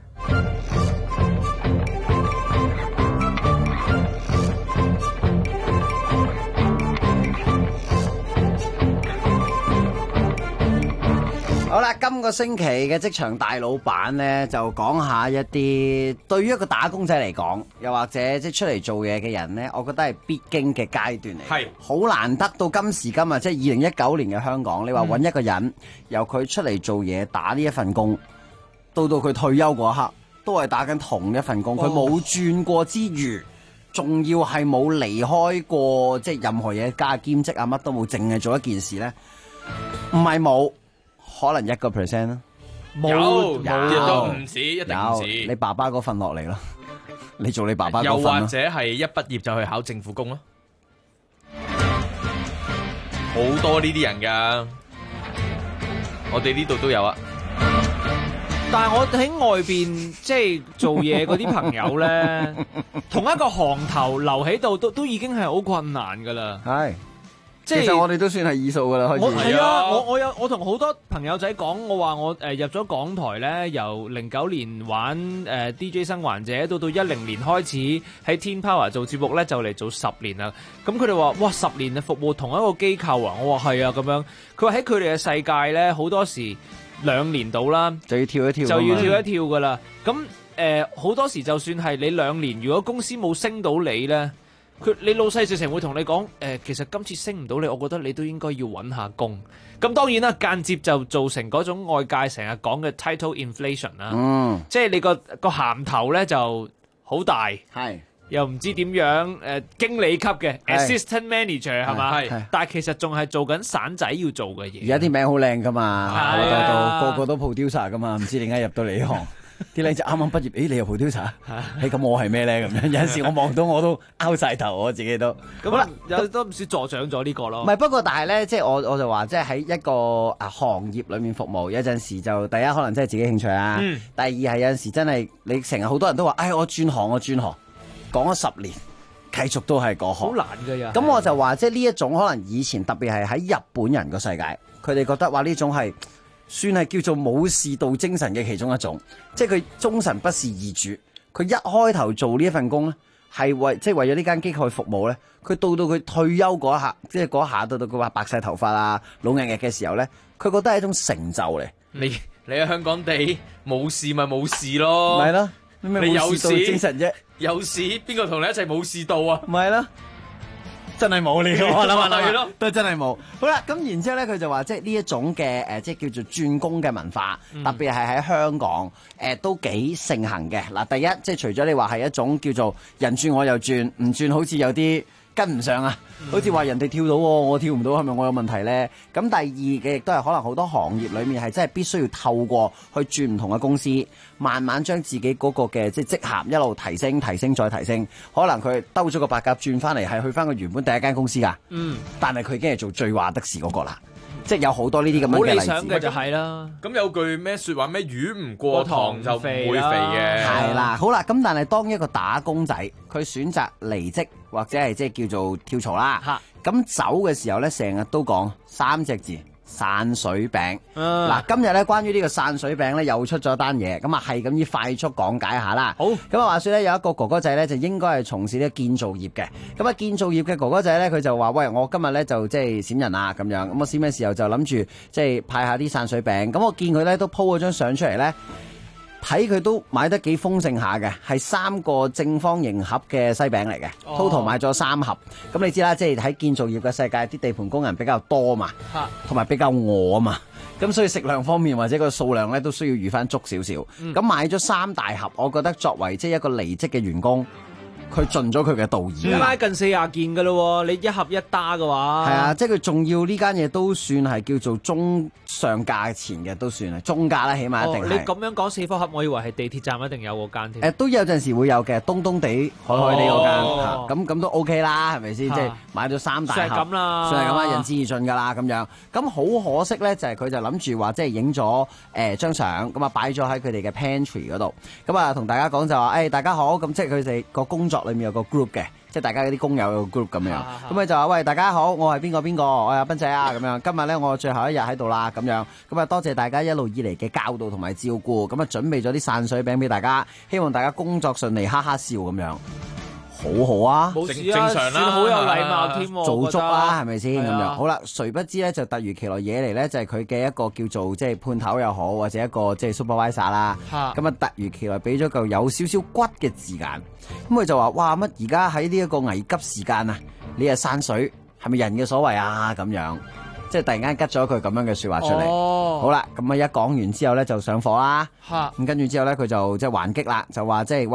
好啦，今個星期嘅職場大老闆呢，就講下一啲對於一個打工仔嚟講，又或者即係出嚟做嘢嘅人呢，我覺得係必經嘅階段嚟。係好難得到今時今日，即係2019年嘅香港，你話揾一個人，由佢出嚟做嘢打呢一份工，到佢退休嗰一刻，都係打緊同一份工，佢冇轉過之餘，仲要係冇離開過，即係任何嘢加兼職啊，乜都冇，淨係做一件事呢，唔係冇。可能1% 啦， 有都唔止，一定唔止。 你爸爸嗰份落嚟咯，你做你爸爸嗰份咯。 又或者係一畢業就去考政府工咯，好多呢啲人噶，我哋呢度都有啊。 但係我喺外邊即係做嘢嗰啲朋友咧，同一個行頭留喺度都已經係好困難噶啦。 係。 即係其實我哋都算係異數噶啦，開始。 係啊，我同好多朋友仔講，我話我入咗港台咧，由09年玩DJ 生還者，到10年開始喺天 Power 做節目咧，就嚟做10年啦。咁佢哋話：哇，10年啊，服務同一個機構啊！我話係啊，咁樣。佢話喺佢哋嘅世界咧，好多時2年到啦， 就要跳一跳， 就要跳一跳噶啦。咁好多時就算係你2年，如果公司冇升到你咧。你老細直情會同你講，其實今次升唔到你，我覺得你都應該要揾下工。咁當然啦，間接就造成嗰種外界成日講嘅 title inflation 啦。即係你個銜頭咧就好大， 係又唔知點樣經理級嘅 assistant manager 係嘛？但係其實仲係做緊散仔要做嘅嘢。 而家啲名好靚噶嘛，個個都 producer 噶嘛，唔知點解入到嚟呢行。啲靚仔啱啱畢業，你又 producer？咁我係咩咧？咁樣有陣時我望到我都拗晒頭，我自己都。 好啦，有都唔少助長咗呢個咯。 唔係，不過但係咧，即係我就話，即係喺一個行業裏面服務，有陣時就第一可能真係自己興趣啦。第二係有陣時真係你成日好多人都話，我轉行，講咗10年，繼續都係嗰行。好難㗎呀。 咁我就話，即係呢一種可能以前特別係喺日本人個世界，佢哋覺得話呢種係。算係叫做武士道精神嘅其中一種，即係佢忠臣不事二主。佢一開頭做呢一份工咧，係為咗呢間機構去服務咧。佢到佢退休嗰一下，即係嗰一下到佢話白晒頭髮啊、老硬硬嘅時候咧，佢覺得係一種成就嚟。 你喺香港地冇事咪冇事咯， 咪咯， 你有事精神啫， 有事邊個同你一齊冇事道啊？ 咪咯。真係冇呢個，我諗咯， 都真係冇。好啦，咁然之後咧，佢就話即係呢一種嘅即係叫做轉工嘅文化，特別係喺香港都幾盛行嘅。嗱，第一即係除咗你話係一種叫做人轉我又轉，唔轉好似有啲跟唔上啊，好似話人哋跳到我跳唔到，係咪我有問題咧？咁第二嘅亦都係可能好多行業裏面係真係必須要透過去轉唔同嘅公司，慢慢將自己嗰個嘅即係職銜一路提升再提升。可能佢兜咗個白鴿轉翻嚟係去翻佢原本第一間公司㗎。但係佢已經係做最話得事嗰個啦。即係有好多呢啲咁樣嘅例子。好理想嘅就係啦。 咁有句咩説話咩魚唔過塘就唔會肥嘅。 係啦，好啦，咁但係當一個打工仔，佢選擇離職或者係即係叫做跳槽啦。咁走嘅時候咧，成日都講3隻字：散水餅。嗱，今日咧關於呢個散水餅咧又出咗單嘢，咁啊係咁依快速講解下啦。好，咁啊話説咧有一個哥哥仔咧就應該係從事呢個建造業嘅，咁啊建造業嘅哥哥仔咧佢就話：喂，我今日咧就即係閃人啊咁樣，咁我閃嘅時候就諗住即係派下啲散水餅，咁我見佢咧都 po 咗張相出嚟咧。睇佢都買得幾豐盛下嘅，係3個正方形盒嘅西餅嚟嘅，total 買咗3盒。咁你知啦，即係喺建造業嘅世界，啲地盤工人比較多嘛，同埋比較餓啊嘛，咁所以食量方面或者個數量咧都需要預翻足少少。咁買咗3大盒，我覺得作為即係一個離職嘅員工。佢盡咗佢嘅道義啦， 拉近40件㗎咯喎，你一盒一打嘅話， 係啊，即係佢仲要呢間嘢都算係叫做中上價錢嘅，都算係中價啦，起碼一定係。 你咁樣講4方盒，我以為係地鐵站一定有嗰間添。 都有陣時會有嘅，東東地、海海地嗰間，咁都 OK 啦，係咪先？即係買咗3大盒，算係咁啦，算係咁啦，仁至義盡㗎啦，咁樣。咁好可惜咧，就係佢就諗住話即係影咗張相，咁啊擺咗喺佢哋嘅 pantry 嗰度，咁啊同大家講就話，大家好，咁即係佢哋個工作裏面有個 group 嘅，即係大家嗰啲工友有個 group 咁樣，咁佢就話：喂，大家好，我係邊個，我係阿斌仔啊，咁樣。今日咧我最後一日喺度啦，咁樣。咁啊多謝大家一路以嚟嘅教導同埋照顧，咁啊準備咗啲散水餅俾大家，希望大家工作順利，哈哈笑咁樣。好好啊， 冇事啊，正常啦，算好有禮貌添， 做足啦，係咪先咁樣？好啦，誰不知咧就突如其來嘢嚟咧，就係佢嘅一個叫做即係判頭又好，或者一個即係 supervisor 啦。咁啊突如其來俾咗嚿有少少骨嘅字眼，咁佢就話：哇，乜而家喺呢一個危急時間啊，你係散水係咪人嘅所為啊？咁樣即係突然間吉咗佢咁樣嘅説話出嚟。好啦，咁啊一講完之後咧就上火啦。咁跟住之後咧佢就即係還擊啦，就話即係喂。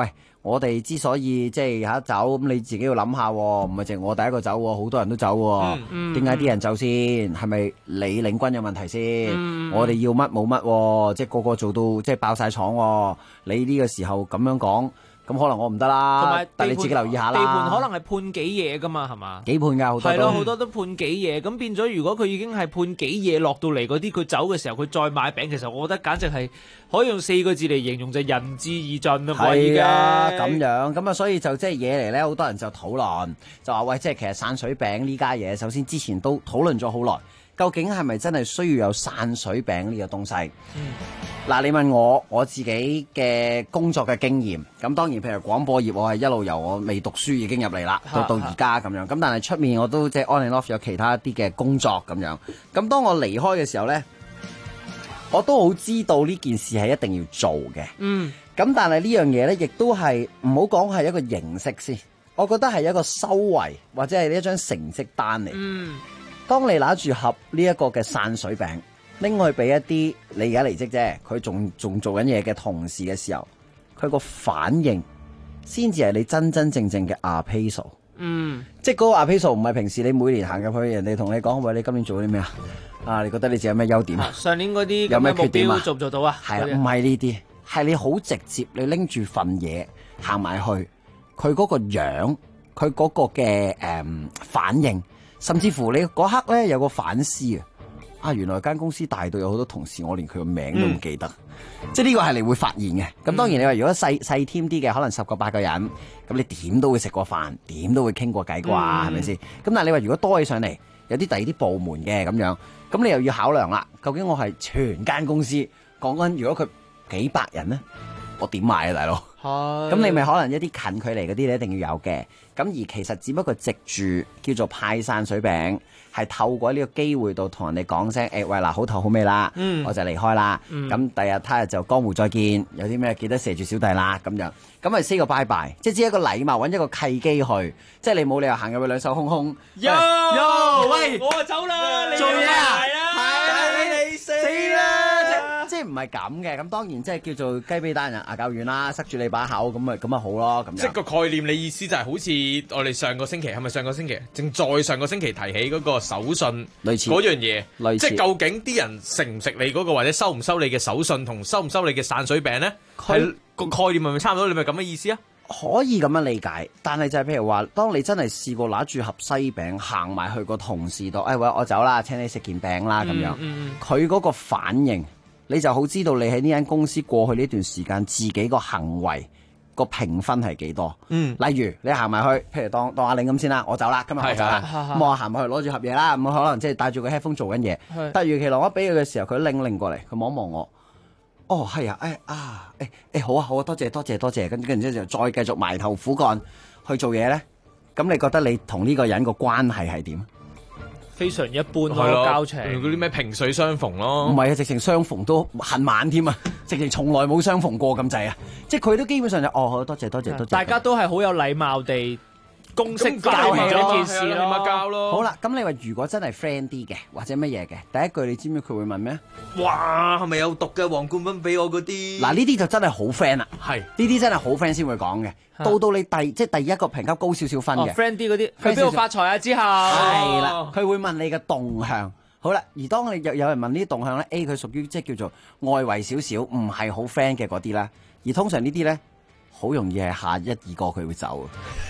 我哋之所以即係走，咁你自己要諗下，唔係淨我第一個走，好多人都走。點解啲人走先？係咪你領軍有問題先？我哋要乜冇乜，即係個個做到即係爆晒廠。你呢個時候咁樣講，咁可能我唔得啦。 同埋但你自己留意下啦。 地盤可能係判幾嘢噶嘛，係嘛？ 幾判㗎好多。 係咯，好多都判幾嘢。咁變咗，如果佢已經係判幾嘢落到嚟嗰啲，佢走嘅時候佢再買餅，其實我覺得簡直係可以用4個字嚟形容，就係仁至義盡啊！ 係啊，咁樣咁啊，所以就即係嘢嚟咧，好多人就討論，就話喂，即係其實散水餅呢家嘢，首先之前都討論咗好耐，究竟係咪真係需要有散水餅呢個東西？嗱，你問我自己嘅工作嘅經驗，咁當然譬如廣播業，我係一路由我未讀書已經入嚟啦，到而家咁樣。咁但係出面我都即係 on and off 有其他一啲嘅工作咁樣。咁當我離開嘅時候呢，我都好知道呢件事係一定要做嘅。咁但係呢樣嘢呢，亦都係唔好講係一個形式先，我覺得係一個修為或者係一張成績單嚟。當你拿住盒呢一個嘅散水餅，拎去俾一啲你而家離職啫，佢仲做緊嘢嘅同事嘅時候，佢個反應先至係你真真正正嘅 appraisal。即係嗰個 appraisal 唔係平時你每年行入去，人哋同你講喂，你今年做咗啲咩啊？你覺得你自己有咩優點啊？ 上年嗰啲有咩缺點啊？ 做唔做到啊？ 係啦，唔係呢啲，係你好直接，你拎住份嘢行埋去，佢嗰個樣，佢嗰個嘅反應，甚至乎你嗰刻咧有個反思啊！原來間公司大到有好多同事，我連佢個名都唔記得，即係呢個係你會發現嘅。咁當然你話如果細 team 啲嘅，可能10個8個人，咁你點都會食過飯，點都會傾過偈啩，係咪先？咁但係你話如果多起上嚟，有啲第二啲部門嘅咁樣，咁你又要考量啦。究竟我係全間公司講緊，如果佢幾百人咧，我點買啊，大佬？咁你咪可能一啲近距離嗰啲你一定要有嘅。咁而其實只不過藉住叫做派散水餅，係透過呢個機會度同人哋講聲，喂嗱，好頭好尾啦，我就離開啦。咁第日他日就江湖再見，有啲咩記得射住小弟啦咁樣。咁咪 say 個拜拜，即係只係一個禮貌，揾一個契機去，即係你冇理由行入去兩手空空。 喂，我就走啦，你做嘢啊？ 係你死啦！ 即係唔係咁嘅，咁當然即係叫做雞髀單人牙較軟啦，塞住你把口咁咪好咯，咁樣。 即係個概念，你意思就係好似我哋上個星期係咪上個星期，正再上個星期提起嗰個手信類似嗰樣嘢， 類似即係究竟啲人食唔食你嗰個，或者收唔收你嘅手信，同收唔收你嘅散水餅咧？係個概念係咪差唔多？你咪咁嘅意思啊？ 可以咁樣理解，但係就係譬如話，當你真係試過拿住盒西餅行埋去個同事度，喂，我走啦，請你食件餅啦咁樣，佢嗰個反應。你就好知道你喺呢間公司過去呢段時間自己個行為個評分係幾多？例如你行埋去，譬如當阿玲咁先啦，我走啦，今日我走啦，咁我行埋去攞住盒嘢啦，咁可能即係帶住個 headphone 做緊嘢。突如其來我俾佢嘅時候，佢擰過嚟，佢望一望我，哦係啊，好啊，多謝，跟住之後再繼續埋頭苦幹去做嘢咧。咁你覺得你同呢個人個關係係點？ 非常一般咯，交情嗰啲咩萍水相逢咯， 唔係啊，直情相逢都恨晚添啊，直情從來冇相逢過咁滯啊，即係佢都基本上就多謝， 大家都係好有禮貌地公式交起咗件事咯。 好啦，咁你話如果真係 friend 啲嘅或者乜嘢嘅，第一句你知唔知佢會問咩？ 哇，係咪有毒嘅黃冠斌俾我嗰啲？ 嗱，呢啲就真係好 friend 啦， 係呢啲真係好 friend 先會講嘅。到你即係第一個評級高少少分嘅 friend 啲嗰啲，去邊度發財啊？之後係啦，佢會問你嘅動向。好啦，而當你有人問呢啲動向咧 ，A 佢屬於即係叫做外圍少少，唔係好 friend 嘅嗰啲啦。而通常呢啲咧，好容易係下1、2個佢會走。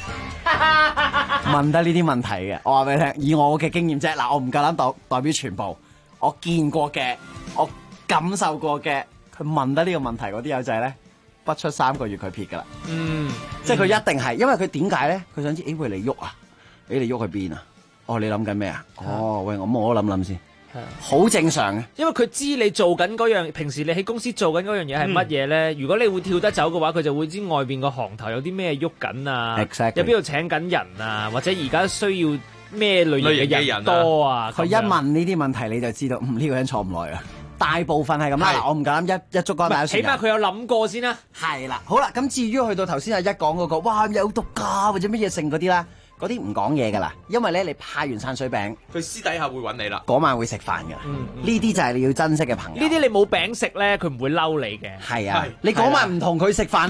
問得呢啲問題嘅，我話俾你聽，以我嘅經驗啫。嗱，我唔夠膽代表全部，我見過嘅，我感受過嘅，佢問得呢個問題嗰啲友仔咧，不出3個月佢撇噶啦。即係佢一定係，因為佢點解咧？佢想知，喂，你喐啊？你喐去邊啊？哦，你諗緊咩啊？喂，我都諗先。好正常嘅， 因為佢知你做緊嗰樣，平時你喺公司做緊嗰樣嘢係乜嘢咧？如果你會跳得走嘅話，佢就會知外邊個行頭有啲咩喐緊啊，有邊度請緊人啊，或者而家需要咩類型嘅人多啊。 佢一問呢啲問題，你就知道，呢個人坐唔耐啊。大部分係咁啦，我唔夠膽一竹篙打一船人。 起碼佢有諗過先啦。 係啦，好啦，咁至於去到頭先阿一講嗰個，哇有毒㗎或者乜嘢性嗰啲啦。嗰啲唔講嘢噶啦，因為咧你派完散水餅， 佢私底下會揾你啦。 嗰晚會食飯噶啦，呢啲就係你要珍惜嘅朋友。 呢啲你冇餅食咧，佢唔會嬲你嘅。 係啊，你嗰晚唔同佢食飯咧，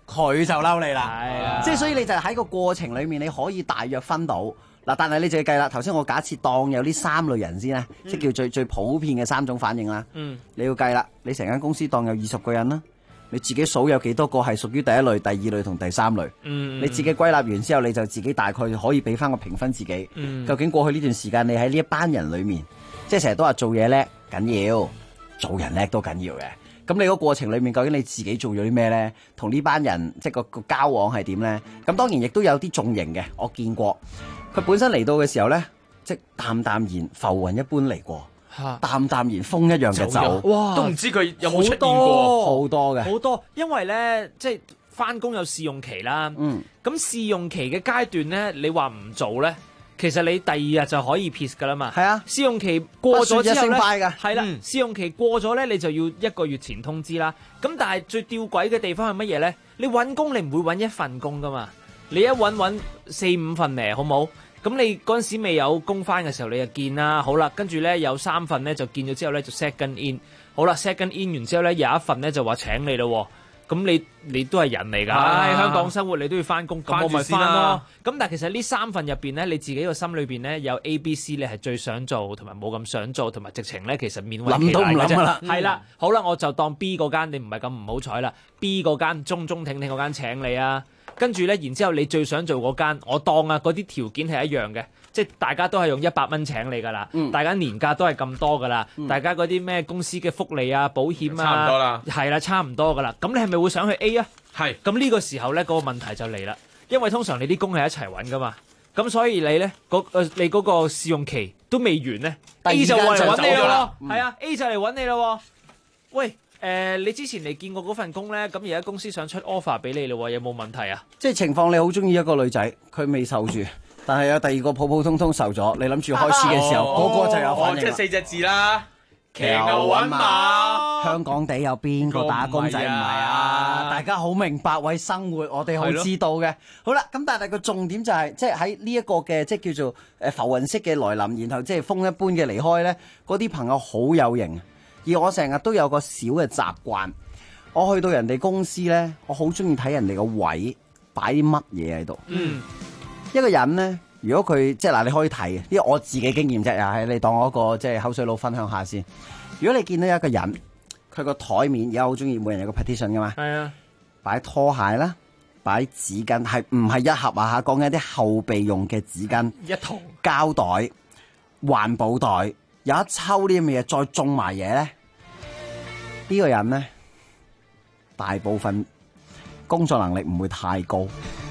佢就嬲你啦。 係啊， 即係所以你就喺個過程裡面，你可以大約分到嗱，但係你就要計啦。頭先我假設當有呢3類人先啦，即係叫最普遍嘅3種反應啦。你要計啦，你成間公司當有20個人啦，你自己數有幾多個係屬於第一類、第二類同第3類。你自己歸納完之後，你就自己大概可以俾翻個評分自己。究竟過去呢段時間你喺呢一班人裡面，即係成日都話做嘢叻緊要，做人叻都緊要嘅。咁你個過程裏面，究竟你自己做咗啲咩呢？同呢班人即係個交往係點呢？咁當然亦都有啲重型嘅，我見過。佢本身嚟到嘅時候呢，即淡淡然浮雲一般嚟過，淡淡然風一樣嘅走， 哇！ 都唔知佢有冇出現過好多嘅， 好多。因為呢，即係返工有試用期啦。咁試用期嘅階段呢，你話唔做呢？其實你第2日就可以撇㗎啦嘛。係啊，試用期過咗之後咧，係啦，試用期過咗咧，你就要1個月前通知啦。咁但係最吊詭嘅地方係乜嘢咧？你揾工你唔會揾1份工㗎嘛，你一揾4、5份嚟，好冇？咁你嗰陣時未有工返嘅時候，你就見啦。好啦，跟住咧有3份咧就見咗之後咧就 second in。好啦 ，second in 完之後咧有1份咧就話請你咯。咁你都係人嚟㗎，香港生活你都要返工，咁我咪返咯。咁但係其實呢3份入邊咧，你自己個心裏邊咧有 A、B、C 你係最想做，同埋冇咁想做，同埋直情咧其實勉為其難嘅啫。係啦，好啦，我就當 B 嗰間你唔係咁唔好彩啦 ，B 嗰間中中挺挺嗰間請你啊。跟住咧，然之後你最想做嗰間，我當啊嗰啲條件係一樣嘅，即係大家都係用100蚊請你㗎啦，大家年假都係咁多㗎啦，大家嗰啲咩公司嘅福利啊、保險啊， 差唔多啦， 係啦，差唔多㗎啦。咁你係咪會想去 A 啊？係。咁呢個時候咧，嗰個問題就嚟啦，因為通常你啲工係一齊揾㗎嘛，咁所以你咧你嗰個試用期都未完咧 ，A 就嚟揾你咯，係啊 ，A 就嚟揾你咯，喂。你之前嚟見過嗰份工咧，咁而家公司想出 offer 俾你咯，有冇問題啊？ 即係情況，你好中意一個女仔，佢未受住，但係有第2個普普通通受咗，你諗住開始嘅時候，嗰個就有反應。 即係4隻字啦，騎牛揾馬。 香港地有邊個打工仔唔係啊？大家好明白，為生活我哋好知道嘅。好啦，咁但係個重點就係，即係喺呢一個嘅即係叫做浮雲式嘅來臨，然後即係風一般嘅離開咧，嗰啲朋友好有型。而我成日都有個小嘅習慣，我去到人哋公司咧，我好中意睇人哋個位擺啲乜嘢喺度。一個人咧，如果佢即係嗱，你可以睇，因為我自己經驗啫，又係你當我一個即係口水佬分享下先。如果你見到一個人，佢個台面而家好中意，每人有個 partition 噶嘛，係啊，擺拖鞋啦，擺紙巾，係唔係一盒啊嚇？講緊啲後備用嘅紙巾， 一桶膠袋、環保袋。有一抽呢啲嘢，再種埋嘢咧，呢個人咧，大部分工作能力唔會太高，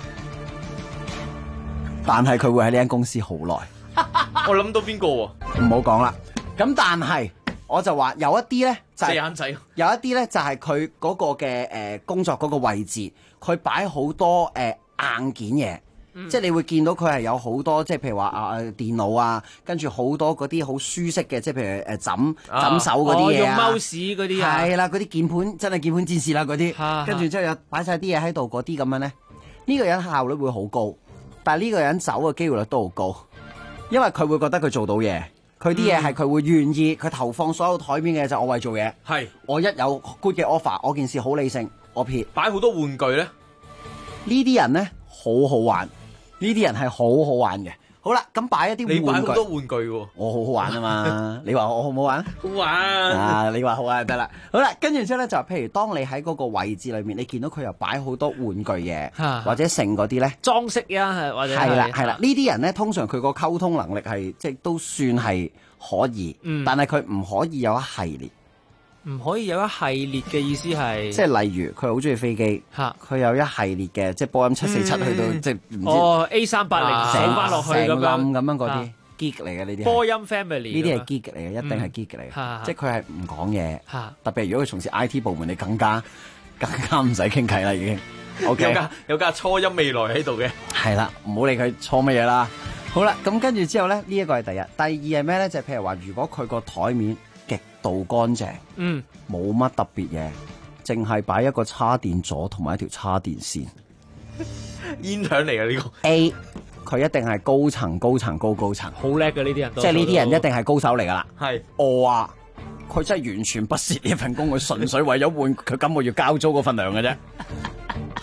但係佢會喺呢間公司好耐。 我諗到邊個喎？ 唔好講啦。咁但係我就話有一啲咧就係四眼仔， 有一啲咧就係佢嗰個嘅工作嗰個位置，佢擺好多硬件嘢。即係你會見到佢係有好多，即係譬如話電腦啊，跟住好多嗰啲好舒適嘅，即係譬如枕手嗰啲嘢啊， 用 mouse 嗰啲啊， 係啦，嗰啲鍵盤真係鍵盤戰士啦嗰啲，跟住之後又擺晒啲嘢喺度嗰啲咁樣咧，呢個人效率會好高，但係呢個人走嘅機會率都好高，因為佢會覺得佢做到嘢，佢啲嘢係佢會願意，佢投放所有台面嘅嘢就我為做嘢，係我一有 good 嘅 offer，我件事好理性，我撇擺好多玩具咧， 呢啲人咧好好玩。呢啲人係好好玩嘅。好啦，咁擺一啲玩具。你擺好多玩具喎。 我好好玩啊嘛。你話我好唔好玩？ 好玩。 啊，你話好玩就得啦。好啦，跟住之後咧就譬如當你喺嗰個位置裏面，你見到佢又擺好多玩具嘢，或者剩嗰啲咧裝飾啊，或者係啦係啦。呢啲人咧通常佢個溝通能力係即係都算係可以，但係佢唔可以有一系列。 唔可以有一系列嘅意思係， 即係例如佢好中意飛機，佢有一系列嘅，即係波音747去到即係唔知 A380整翻落去咁樣嗰啲 geek 嚟嘅呢啲。 波音 family 呢啲係 geek 嚟嘅，一定係 geek 嚟嘅，即係佢係唔講嘢。特別如果佢從事 IT 部門，你更加唔使傾偈啦已經。OK， 有架初音未來喺度嘅。係啦，唔好理佢錯乜嘢啦。好啦，咁跟住之後咧，呢一個係第一。第二係咩咧？就係譬如話，如果佢個台面極度乾淨，冇乜特別嘢，淨係擺一個叉電座同埋一條叉電線， 煙響嚟嘅呢個 A， 佢一定係高層， 好叻嘅呢啲人， 即係呢啲人一定係高手嚟噶啦。 係我話佢真係完全不屑呢份工，佢純粹為咗換佢今個月交租嗰份糧嘅啫。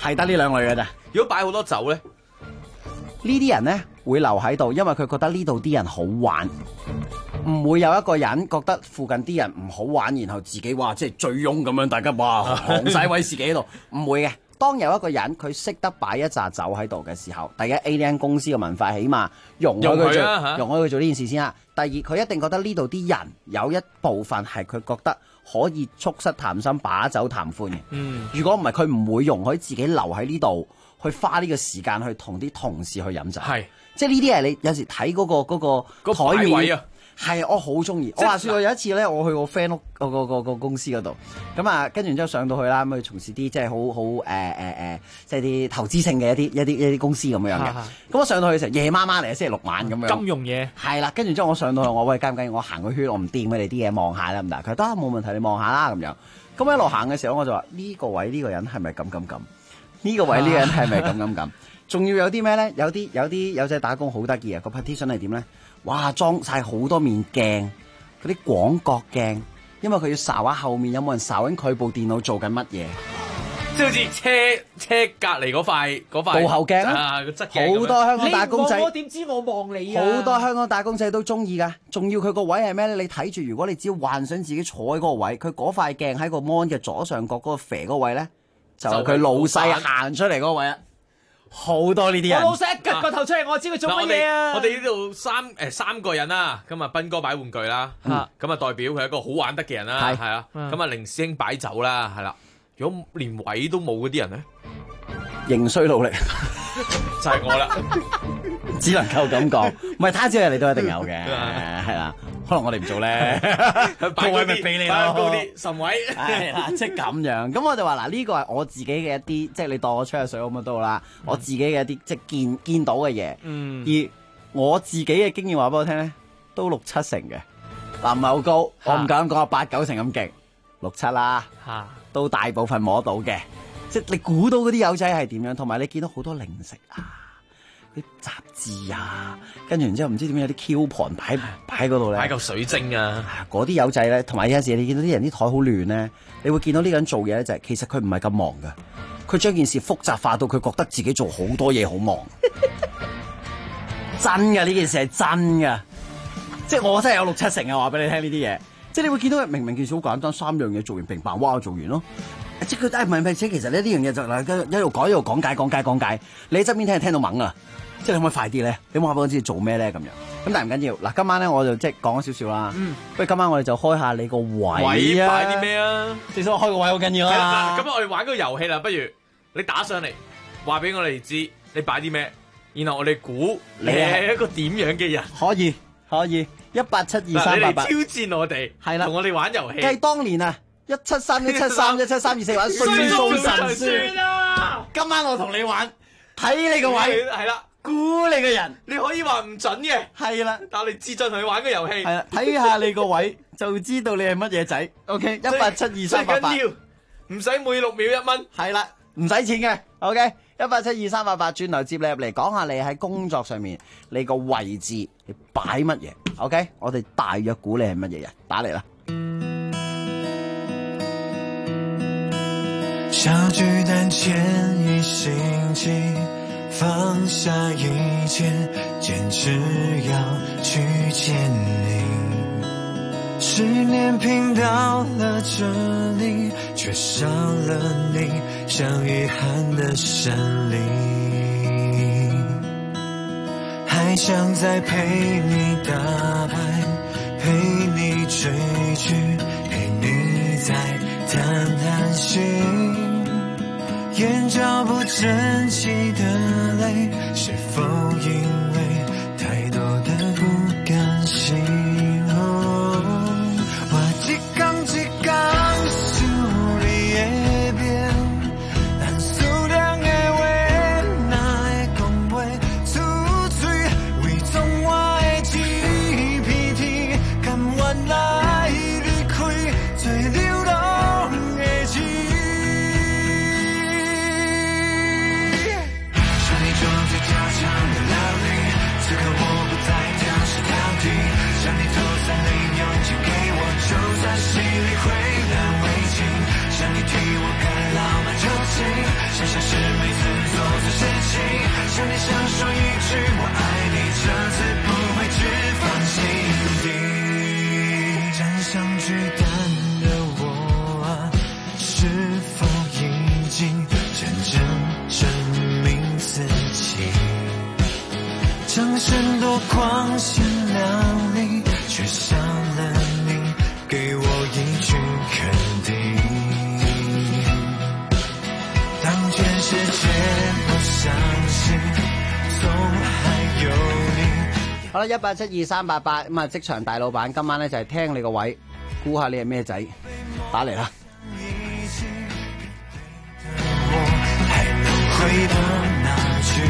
係得呢兩類嘅咋。 如果擺好多酒咧， 呢啲人咧會留喺度，因為佢覺得呢度啲人好玩，唔會有一個人覺得附近啲人唔好玩，然後自己哇即係醉翁咁樣，大家哇行晒威士忌喺度，唔會嘅。當有一個人佢識得擺一紮酒喺度嘅時候，第一 A 呢間公司嘅文化起碼容許佢做呢件事先啦。第二佢一定覺得呢度啲人有一部分係佢覺得可以促膝談心、把酒談歡嘅。如果唔係，佢唔會容許自己留喺呢度去花呢個時間去同啲同事去飲酒。係，即係呢啲係你有時睇嗰個台面啊。係，我好中意。我話說過有一次咧，我去我 friend 屋個公司嗰度，咁啊，跟住之後上到去啦，咁去從事啲即係好即係啲投資性嘅一啲公司咁樣嘅。咁我上到去嘅時候，夜媽媽嚟，星期六晚咁樣。金融嘢。係啦，跟住之後我上到去，我喂介唔介意我行個圈，我唔掂你哋啲嘢望下啦咁得。佢得冇問題，你望下啦咁樣。咁一路行嘅時候，我就話呢個位呢個人係咪咁？呢個位呢個人係咪咁？仲要有啲咩咧？有啲友仔打工好得意啊！個 partition 係點咧？哇！裝晒好多面鏡，嗰啲廣角鏡，因為佢要睄下後面有冇人睄緊佢部電腦做緊乜嘢， 即係好似車隔離嗰塊倒後鏡啊，個側鏡。 好多香港打工仔， 我點知我望你啊？ 好多香港打工仔都中意㗎，仲要佢個位係咩咧？你睇住，如果你只要幻想自己坐喺嗰個位，佢嗰塊鏡喺個 mon 嘅左上角嗰個肥嗰位咧，就係佢老細行出嚟嗰個位啊！好多呢啲人， 我老細一擳個頭出嚟，我知佢做乜嘢啊！ 我哋呢度三個人啦，咁啊斌哥擺玩具啦，咁啊代表佢係一個好玩得嘅人啦，係啊，咁啊凌師兄擺酒啦，係啦。如果連位都冇嗰啲人咧， 仍需努力， 就係我啦， 只能夠咁講。唔係，他朝日你都一定有嘅，係啦。可能我哋唔做咧， 高位咪俾你咯，高啲神位係啦，即係咁樣。咁我就話嗱，呢個係我自己嘅一啲，即係你當我吹下水咁乜都好啦。我自己嘅一啲即係見到嘅嘢，而我自己嘅經驗話俾我聽咧，都6-7成嘅。嗱，唔係好高，我唔敢講8-9成咁勁，6-7啦，都大部分摸到嘅。即係你估到嗰啲友仔係點樣，同埋你見到好多零食啊。啲雜誌啊，跟住然之後唔知點解有啲 coupon 擺喺嗰度咧， 擺嚿水晶啊， 嗰啲友仔咧，同埋有陣時你見到啲人啲台好亂咧，你會見到呢個人做嘢咧就係其實佢唔係咁忙噶，佢將件事複雜化到佢覺得自己做好多嘢好忙，真噶，呢件事係真噶，即係我真係有6-7成啊！話俾你聽呢啲嘢，即係你會見到明明件事好簡單，3樣嘢做完平白哇做完咯。即係佢唔係，其實呢樣嘢就一路講一路講解，你喺側邊聽到懵啊！即係你可唔可以快啲咧？你話俾我知做咩咧咁樣？咁但係唔緊要。嗱，今晚咧我就即係講咗少少啦。不如今晚我哋就開下你個位啊！ 擺啲咩啊？ 至少我開個位好緊要啦。 咁我哋玩個遊戲啦，不如你打上嚟，話俾我哋知你擺啲咩，然後我哋估你係一個點樣嘅人。 可以，18723888。 你嚟挑戰我哋，係啦，同我哋玩遊戲。 計當年啊！17317317324玩歲數神算啊！今晚我同你玩，睇你個位， 係啦， 估你個人， 你可以話唔準嘅， 係啦， 但係你自盡同你玩個遊戲， 係啦，睇下你個位就知道你係乜嘢仔。OK，1872388， 最緊要唔使每6秒1蚊， 係啦，唔使錢嘅。OK，1872388，轉頭接你入嚟講下你喺工作上面你個位置你擺乜嘢。OK，我哋大約估你係乜嘢人，打嚟啦。 小巨蛋前1星期，放下一切，坚持要去见你。10年拼到了这里，却少了你，像遗憾的胜利。还想再陪你打牌，陪你追剧，陪你再谈谈心。眼角不争气的泪，是否因为太多的不甘心？我一天思你的面，但思念的话哪会讲话出嘴？为总我的GPT，甘愿来离开，做流浪的字。加强的光鮮亮麗，卻少了你給我一句肯定。當全世界都相信，總還有你。 好啦，1872388咁啊！職場大老闆今晚咧就係聽你個位，估下你係咩仔，打嚟啦！ 回到哪去？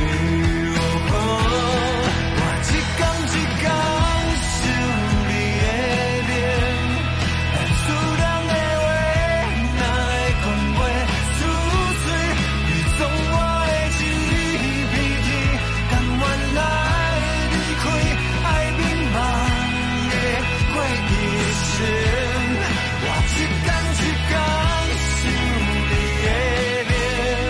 我只講思念變，阻擋的為哪會困惑宿醉？你總我的記憶，但原來離開愛迷茫的回憶線，我只講思念變。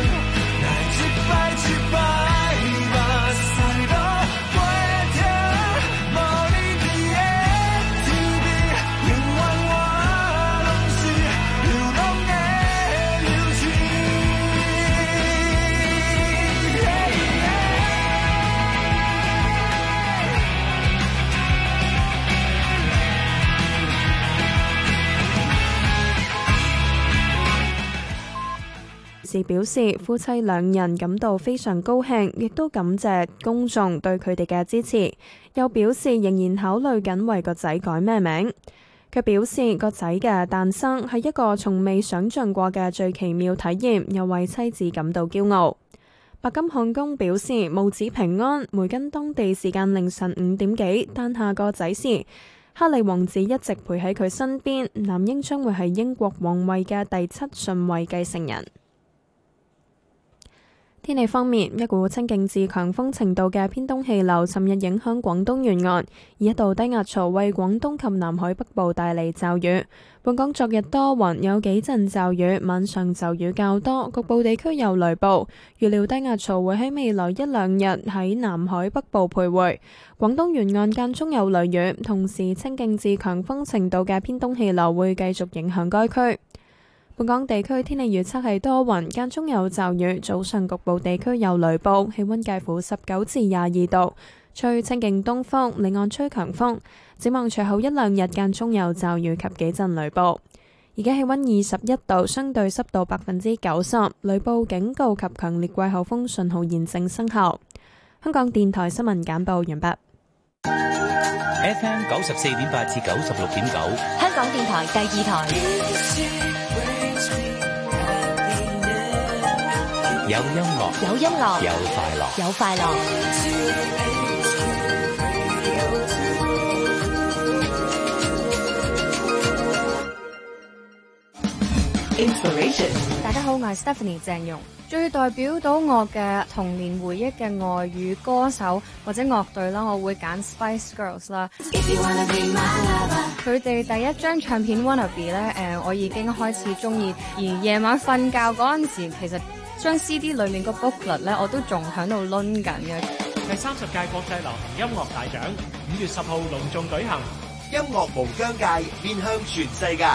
時表示夫妻兩人感到非常高興，亦都感謝公眾對佢哋嘅支持。又表示仍然考慮緊為個仔改咩名。佢表示個仔嘅誕生係一個從未想象過嘅最奇妙體驗，又為妻子感到驕傲。白金漢宮表示母子平安。梅根當地時間凌晨5點幾誕下個仔時，哈利王子一直陪喺佢身邊。男嬰將會係英國皇位嘅第7順位繼承人。天氣方面，一股清勁至強風程度嘅偏東氣流尋日影響廣東沿岸，而一道低壓槽為廣東及南海北部帶嚟驟雨。本港昨日多雲，有幾陣驟雨，晚上驟雨較多，局部地區有雷暴。預料低壓槽會喺未來1-2日喺南海北部徘徊，廣東沿岸間中有雷雨，同時清勁至強風程度嘅偏東氣流會繼續影響該區。本港地區天氣預測係多雲，間中有驟雨，早上局部地區有雷暴，氣溫介乎19至22度，吹清勁東風，離岸吹強風。展望隨後1-2日間中有驟雨及幾陣雷暴。而家氣溫21度，相對濕度90%，雷暴警告及強烈季候風信號現正生效。香港電台新聞簡報完畢。 FM 94.8至96.9， 香港電台第2台。 有音樂， 有音樂， 有快樂， 有快樂。 Inspiration。大家好，我係 Stephanie 鄭融。最代表到我嘅童年回憶嘅外語歌手或者樂隊啦，我會揀 Spice Girls 啦。佢哋第一張唱片 Wannabe 咧，我已經開始鍾意，而夜晚瞓覺嗰陣時，其實將 CD 裏面個 booklet 咧，我都仲喺度攆緊嘅。 第30屆國際流行音樂大獎5月10號隆重舉行， 音樂無疆界，面向全世界。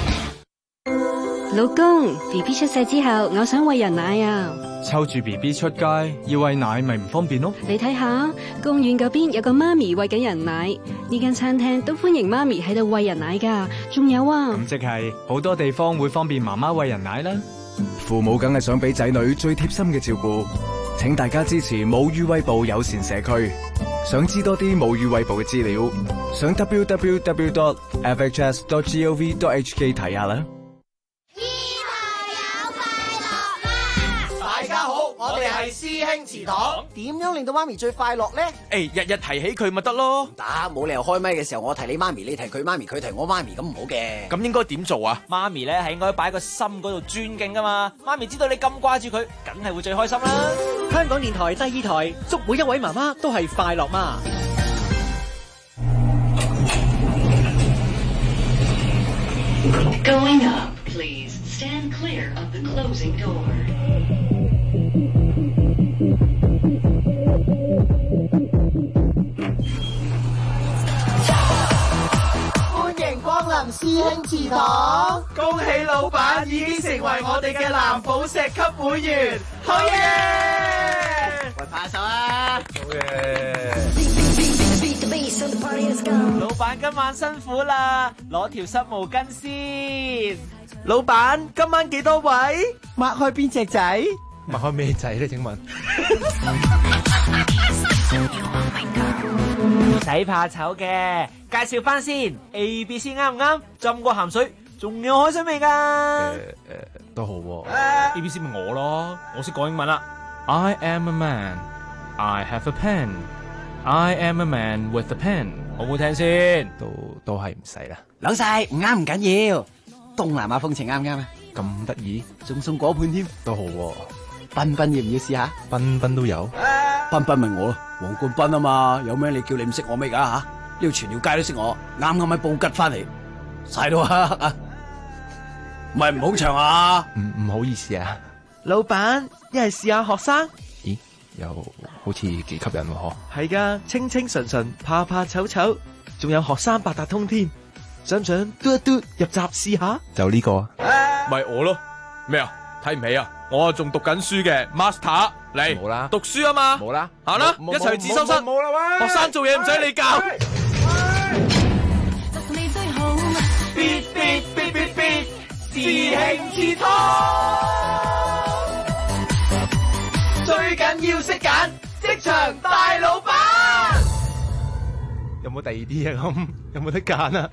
老公 ，BB 出世之後，我想餵人奶啊！ 湊住 BB 出街要餵奶咪唔方便咯。 你睇下，公園嗰邊有個媽咪餵緊人奶，呢間餐廳都歡迎媽咪喺度餵人奶噶。仲有啊， 咁即係好多地方會方便媽媽餵人奶啦。父母梗係想俾仔女最貼心嘅照顧，請大家支持母乳餵哺友善社區。想知多啲母乳餵哺嘅資料，上 www.fhs.gov.hk 睇下啦。 我哋係師兄祠堂，點樣令到媽咪最快樂咧？ 日日提起佢咪得咯？ 唔得，冇理由開咪嘅時候我提你媽咪，你提佢媽咪，佢提我媽咪，咁唔好嘅。 咁應該點做啊？ 媽咪咧係應該擺個心嗰度尊敬噶嘛。媽咪知道你咁掛住佢，梗係會最開心啦。 香港電台第2台，祝每一位媽媽都係快樂媽。 Going up, please stand clear of the closing door. 歡迎光臨師兄祠堂，恭喜老闆已經成為我哋嘅藍寶石級會員，好嘢！喂，拍手啊！好嘢！ 老闆今晚辛苦啦，攞條濕毛巾先。老闆今晚幾多位？擘開邊隻仔？ 擘開咩仔咧？請問？ 唔使怕醜嘅，介紹翻先。A B C 啱唔啱？浸過鹹水，仲有海水味㗎。 都好喎。A B C 咪我咯，我識講英文啦。I am a man. I have a pen. I am a man with a pen。好唔好聽先？都係唔使啦。 老細唔啱唔緊要，東南亞風情啱唔啱啊？ 咁得意， 仲送果盤添， 都好喎。 彬彬要唔要試下？ 彬彬都有。 彬彬咪我咯，黃冠彬啊嘛，有咩你叫你唔識我咩㗎吓？呢度全條街都識我，啱啱喺布吉翻嚟，晒到啊！唔係唔好長啊！ 唔好意思啊， 老闆一係試下學生。 咦，又好似幾吸引喎， 係㗎，清清純純，怕怕醜醜，仲有學生八達通添，想唔想嘟一嘟入閘試下？ 就呢個啊， 咪我咯，咩啊？睇唔起啊！我仲讀緊書嘅 master 嚟， 冇啦， 讀書啊嘛， 冇啦， 行啦，一齊自修室， 冇啦喂， 學生做嘢唔使你教。 必必必必必，師兄之拖，最緊要識揀職場大老闆。 有冇第二啲啊？咁有冇得揀啊？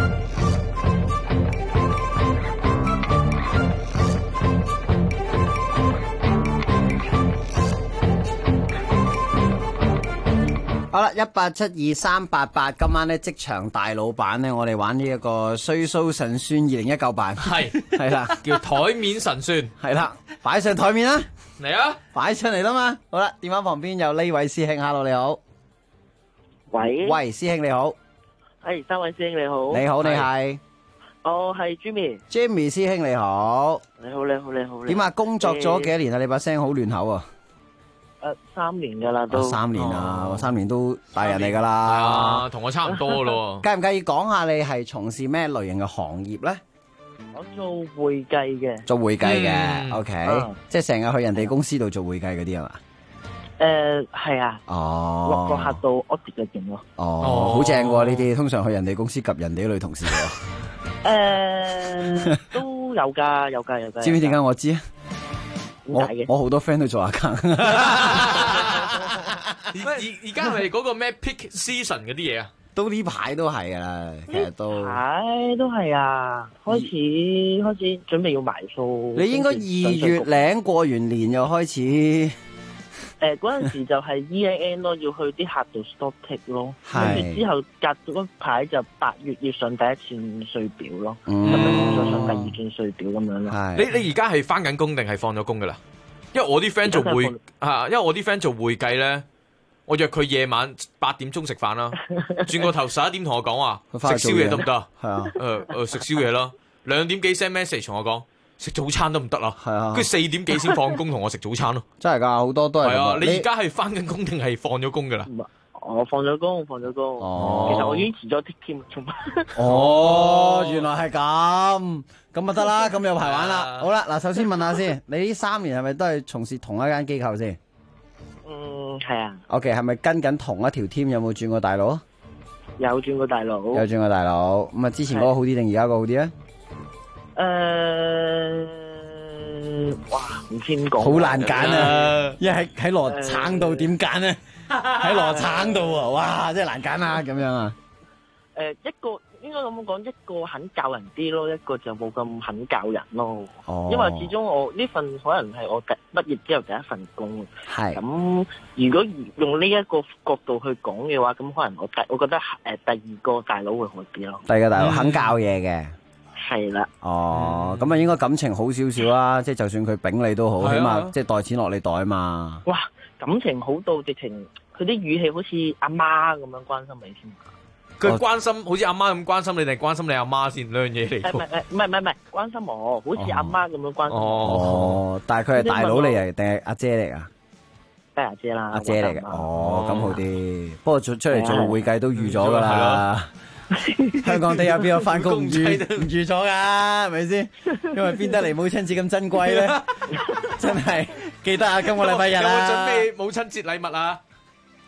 好啦，1872388，今晚咧職場大老闆咧，我哋玩呢一個衰蘇神算2019版，係啦， 叫台面神算， 係啦，擺上台面啦， 嚟啊， 擺上嚟啦嘛。好啦，電話旁邊有呢位師兄 ，Hello 你好，喂，師兄你好， 係三位師兄你好， 你好，你係， 我係 Jimmy 師兄你好， 你好你好你好， 點啊？工作咗幾多年啊？你把聲好亂口啊！ 3年噶啦都 ，3年啊，3年都大人嚟噶啦， 係啊，同我差唔多咯。 介唔介意講下你係從事咩類型嘅行業咧？ 我做會計嘅， 做會計嘅，OK，即係成日去人哋公司度做會計嗰啲係嘛？ 係啊，落個客到 audit 嘅勁咯。 哦，好正喎呢啲，通常去人哋公司及人哋啲女同事喎。都有㗎。 知唔知點解我知啊？我好多 friend 都做 account。 而家係咪嗰個咩 peak season 嗰啲嘢啊？ 都呢排都係啦，其實都係啊，開始準備要埋數。 你應該2月零過完年又開始。 嗰陣時就係 EAN 咯，要去啲客度 stock take 咯，跟住之後隔咗排就8月要上第一轉稅表咯，咁樣再上第二轉稅表咁樣咯。 你而家係返緊工定係放咗工噶啦？因為我啲 friend 做會計咧，我約佢夜晚8點鐘食飯啦，轉個頭11點同我講話食宵夜得唔得？係啊，食宵夜啦，2點幾 send message 同我講。食早餐都唔得啦，係啊，跟住4點幾先放工同我食早餐咯， 真係㗎，好多都係。係啊， 你而家係返緊工定係放咗工㗎啦？ 我放咗工。哦，其實我已經辭咗職添。 哦，原來係咁，咁啊得啦，咁有排玩啦。好啦，嗱，首先問下先，你呢3年係咪都係從事同一間機構先？ 係啊。 OK， 係咪跟緊同一條 team？有冇轉過大佬？ 有轉過大佬。 咁啊，之前嗰個好啲定而家嗰個好啲啊？ 哇，唔知點講， 好難揀啊！一喺羅橙度點揀咧？喺羅橙度啊！哇，真係難揀啊！咁樣啊？ 一個應該咁講，一個肯教人啲咯，一個就冇咁肯教人咯。 哦， 因為始終我呢份可能係我畢業之後第一份工。 係。 咁如果用呢一個角度去講嘅話，咁可能我覺得第二個大佬會好啲咯。 第二個大佬肯教嘢嘅。 係啦。 哦，咁啊應該感情好少少啦，即係就算佢丙你都好，起碼即係袋錢落你袋啊嘛。 哇，感情好到直情，佢啲語氣好似阿媽咁樣關心你先。 佢關心好似阿媽咁關心你，定係關心你阿媽先兩樣嘢嚟？ 唔係關心我，好似阿媽咁樣關心我。 哦，但係佢係大佬嚟嘅定係阿姐嚟噶？ 係阿姐啦。 阿姐嚟嘅，哦，咁好啲。不過出嚟做會計都預咗噶啦。香港地有邊個翻工唔預咗噶，係咪先？因為邊得嚟母親節咁珍貴咧，真係記得啊！今個禮拜日啊， 有冇準備母親節禮物啊？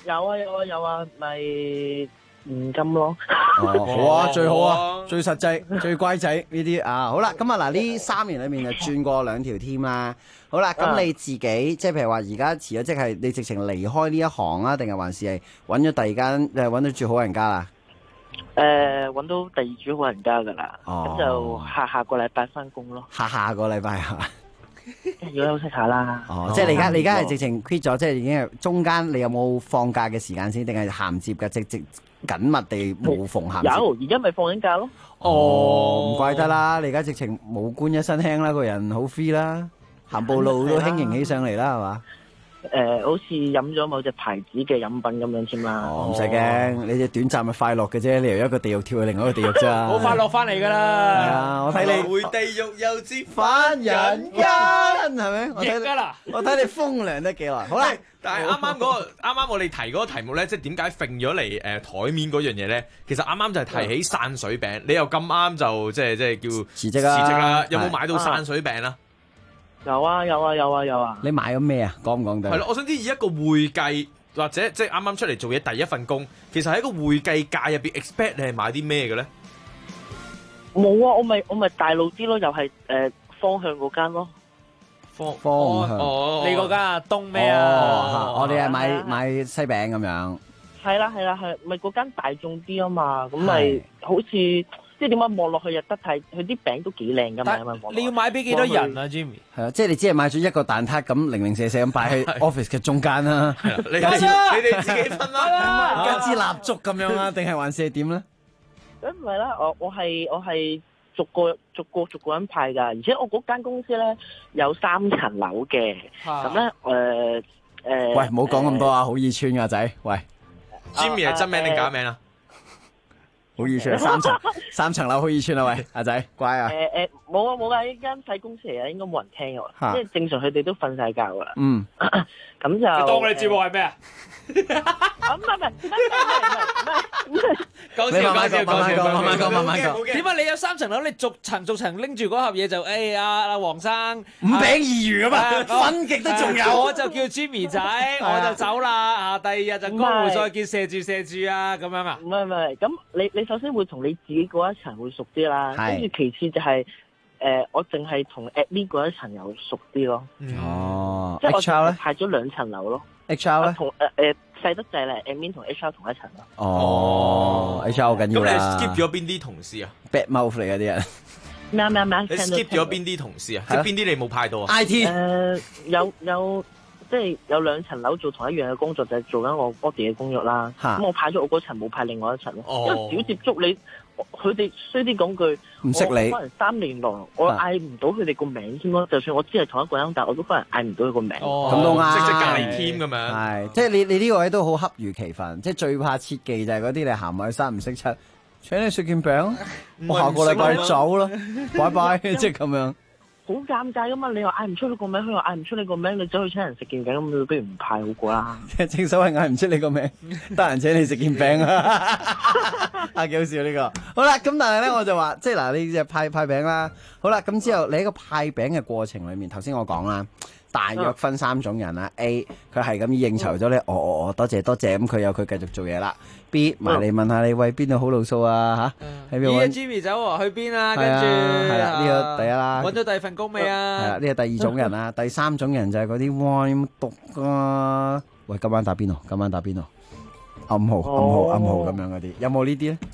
有啊，咪現金咯。 哦，好啊，最好啊，最實際、最乖仔呢啲啊。好啦，咁啊嗱，呢3年裏面就轉過2條 team 啦。好啦，咁你自己即係譬如話而家辭咗職，係你直情離開呢一行啊，定係還是係揾咗第二間揾到住好人家啦？ 揾到第二住好人家噶啦，咁就下個禮拜翻工咯。 下個禮拜係嘛？ 要休息下啦。 哦，即係你而家係直情 quit 咗，即係已經係中間你有冇放假嘅時間先，定係銜接嘅直緊密地無縫銜接？ 有，而家咪放緊假咯。 哦，唔怪得啦，你而家直情冇官一身輕啦，個人好 free 啦，行步路都輕盈起上嚟啦，係嘛？ 好似飲咗某隻牌子嘅飲品咁樣添啦。 哦，唔使驚，你只短暫嘅快樂嘅啫，你由一個地獄跳去另外一個地獄咋。 好快樂翻嚟噶啦。 係啊，我睇你回地獄又接返人間，係咪？我睇你風涼得幾耐。好啦， 但係啱我哋提嗰個題目咧，即係點解揈咗嚟台面嗰樣嘢咧？其實啱啱就係提起散水餅，你又咁啱就即係叫辭職啦。有冇買到散水餅啊？ 有啊！ 你買咗咩啊？講唔講得？ 係咯，我想知以一個會計或者即係啱啱出嚟做嘢第一份工，其實喺個會計界入邊 expect 你係買啲咩嘅咧？ 冇啊！我咪大路啲咯，又係方向嗰間咯。 方向你嗰間啊東咩啊？ 我哋係買西餅咁樣。 係啦，咪嗰間大眾啲啊嘛，咁咪好似。即係點解望落去又得睇，佢啲餅都幾靚噶嘛？ 你要買俾幾多人啊 ，Jimmy？ 係啊，即係你只係買咗一個蛋撻咁零零舍舍咁擺喺 office 嘅中間啦。 你哋自己分啦， 加支蠟燭咁樣啊？定係還是係點咧？ 咁唔係啦，我係逐個人派㗎，而且我嗰間公司咧有3層樓嘅，咁咧喂，唔好講咁多啊，好易穿㗎仔，喂 ，Jimmy 係真名定假名啊？ 好易穿3層樓好易穿啊！喂，阿仔乖啊！ 冇啊！呢間細公司嚟啊，應該冇人聽嘅，即係正常佢哋都瞓晒覺噶啦。 嗯， 咁就當我哋節目係咩啊？ 唔係， 講笑。 慢慢講。 點解你有3層樓，你逐層拎住嗰盒嘢就阿黃生 5餅2魚啊嘛，分極都仲有。 我就叫 Jimmy 仔，我就走啦。第2日就江湖再見，射住啊咁樣啊？ 唔係，咁你首先會同你自己嗰一層會熟啲啦，跟住其次就係我淨係同 admin 嗰一層又熟啲咯。 哦， 即係我淨派咗2層樓咯。 HR 咧？ 同細得滯咧 admin 同 HR 同一層咯。 哦，HR 好緊要啦。 咁你 skip 咗邊啲同事啊 ？bad mouth 嚟嘅啲人。 咩？ 你 skip 咗邊啲同事啊？即係邊啲你冇派到啊 ？IT 有即係有2層樓做同一樣嘅工作，就係做緊我 body 嘅工作啦。咁我派咗我嗰層，冇派另外一層咯。因為少接觸你。佢哋衰啲講句， 唔識你。 可能3年來，我嗌唔到佢哋個名添咯。就算我知係同一個人，但我都可能嗌唔到佢個名。 咁都啱。 即係隔離 team 咁樣。 係，即係你呢個位都好恰如其分。即係最怕切忌就係嗰啲你行埋去3唔識7，請你食件餅，我下個禮拜走啦，拜拜，即係咁樣。 好尷尬噶嘛！你又嗌唔出你個名，佢又嗌唔出你個名，你走去請人食件餅，咁你不如唔派好過啦。 正所謂嗌唔出你個名，得閒請你食件餅啊！啊，幾好笑呢個。好啦，咁但係咧，我就話，即係嗱，你只派餅啦。好啦，咁之後你喺個派餅嘅過程裏面，頭先我講啦，大約分3種人啦。A 佢係咁應酬咗你，多謝，咁佢有佢繼續做嘢啦。B 埋嚟問下你喂邊度好路數啊嚇？喺邊揾 Jimmy 走喎，去邊啊？跟住係啦，呢個第一啦。 揾咗第2份工未啊？ 係啦，呢個第2種人啦。第3種人就係嗰啲哇有冇毒啊？喂，今晚打邊爐？暗號咁樣嗰啲，有冇呢啲咧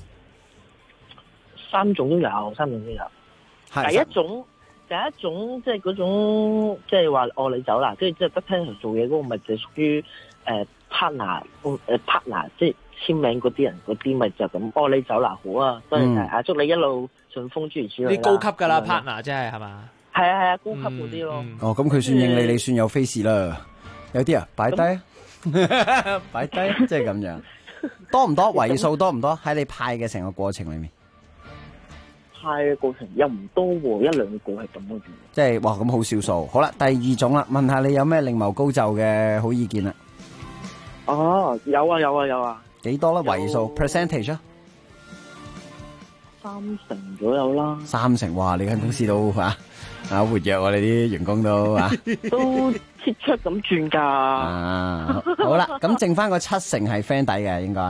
？3種都有。第一種即係嗰種，即係話你走啦，即係得聽人做嘢嗰個，咪就屬於partner，即係簽名嗰啲人嗰啲，咪就咁你走啦，好啊，多謝晒，祝你一路順風，諸如此類。 啲高級噶啦 partner 真係嘛？ 係啊，高級嗰啲咯。 咁佢算應你算有 face 啦。有啲擺低，擺低，即係咁樣。多唔多？位數多唔多？喺你派嘅成個過程裏面。 派嘅過程又唔多喎，1-2個係咁嘅啫。 即係哇，咁好少數。好啦，第2種啦，問下你有咩另謀高就嘅好意見啦？ 有啊。 幾多咧？位數 percentage 啊 ？3成左右啦。 3成，哇！你間公司都嚇啊，活躍你啲員工都啊， 都切出咁轉㗎。 啊，好啦，咁剩翻個7成係 friend 底嘅應該。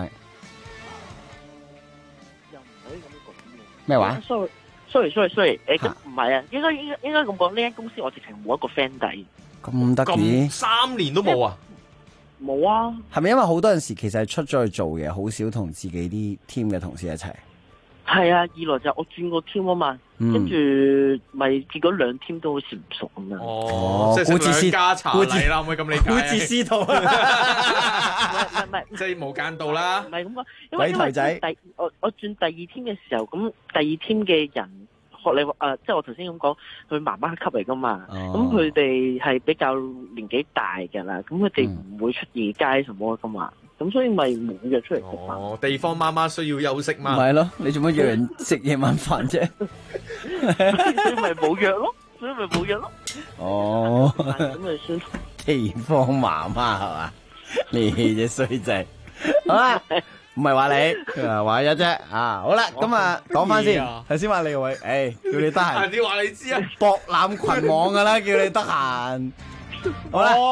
又唔可以咁講喎。 咩話 ？sorry，咁唔係啊，應該咁講，呢間公司我直情冇一個 friend 底。 咁得意 ？3年都冇啊？ 冇啊。 係咪因為好多陣時其實係出咗去做嘢，好少同自己啲 team 嘅同事一齊？ 係啊，二來就我轉個 team 啊嘛，跟住咪結果2 team 都好似唔熟咁樣。 哦，即係食兩家茶禮啦，可唔可以咁理解？ 古字師徒唔係， 即係無間道啦。 唔係咁講， 鬼頭仔。 我轉第2 team 嘅時候，咁第2 team 嘅人學你即係我頭先咁講，佢媽媽級嚟噶嘛，咁佢哋係比較年紀大㗎啦，咁佢哋唔會出夜街什麼噶嘛。咁所以咪冇約出嚟食飯。 哦，地方媽媽需要休息嘛。 唔係咯，你做乜約人食夜晚飯啫？ 所以咪冇約咯。哦，咁咪算。 地方媽媽係嘛？你隻衰仔。好啦，唔係話你，話一啫。啊，好啦，咁啊，講翻先。頭先話你位，叫你得閒。 你話你知啊？ 博覽群網噶啦，叫你得閒。好啦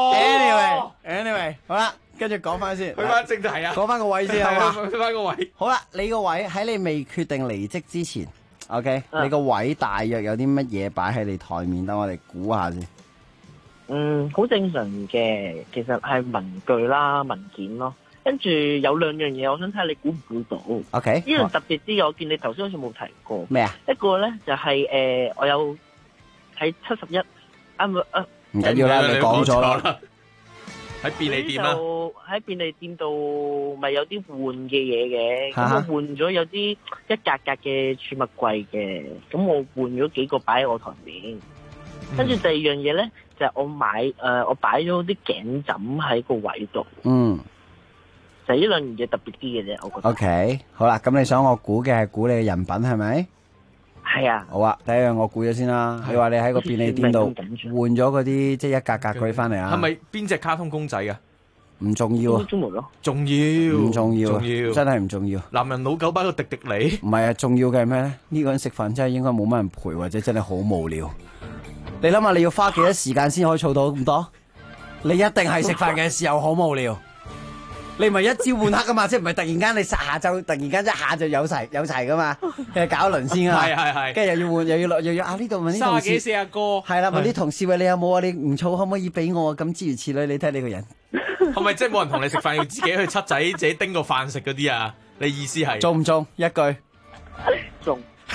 ，anyway，好啦。跟住講翻先， 去翻正題啊！ 講翻個位先啊嘛， 去翻個位。好啦，你個位喺你未決定離職之前 ，OK，你個位大約有啲乜嘢擺喺你台面，等我哋估下先。 好正常嘅，其實係文具啦、文件咯，跟住有2樣嘢，我想睇下你估唔估到。 OK， 呢樣特別啲，我見你頭先好似冇提過。 咩啊？ 一個咧就係我有喺71 唔緊要啦，你講咗啦。 喺便利店啊， 喺便利店度咪有啲換嘅嘢嘅，咁我換咗有啲一格格嘅儲物櫃嘅，咁我換咗幾個擺喺我台面。跟住第2樣嘢咧就係我擺咗啲頸枕喺個位度。就呢2樣嘢特別啲嘅啫，我覺得。 OK， 好啦，咁你想我估嘅係估你嘅人品係咪？ 係啊。 好啊，第一樣我估咗先啦。你話你喺個便利店度換咗嗰啲即係一格格嗰啲翻嚟啊？ 係咪邊隻卡通公仔啊？ 唔重要啊， 中門咯， 重要， 唔重要，真係唔重要。 男人老狗擺個迪迪尼， 唔係啊，重要嘅係咩咧？呢個人食飯真係應該冇乜人陪，或者真係好無聊。你諗下，你要花幾多時間先可以儲到咁多？你一定係食飯嘅時候好無聊。你唔係一朝半刻噶嘛，即係唔係突然間你下晝突然間一下就有齊噶嘛？你搞一輪先啊， 係， 跟住又要換又要啊呢度問啲同事 30幾40個， 係啦，問啲同事喂，你有冇啊？你唔儲可唔可以俾我啊？咁諸如此類，你睇你個人係咪即係冇人同你食飯，要自己去七仔自己叮個飯食嗰啲啊？你意思係中唔中一句？ 中。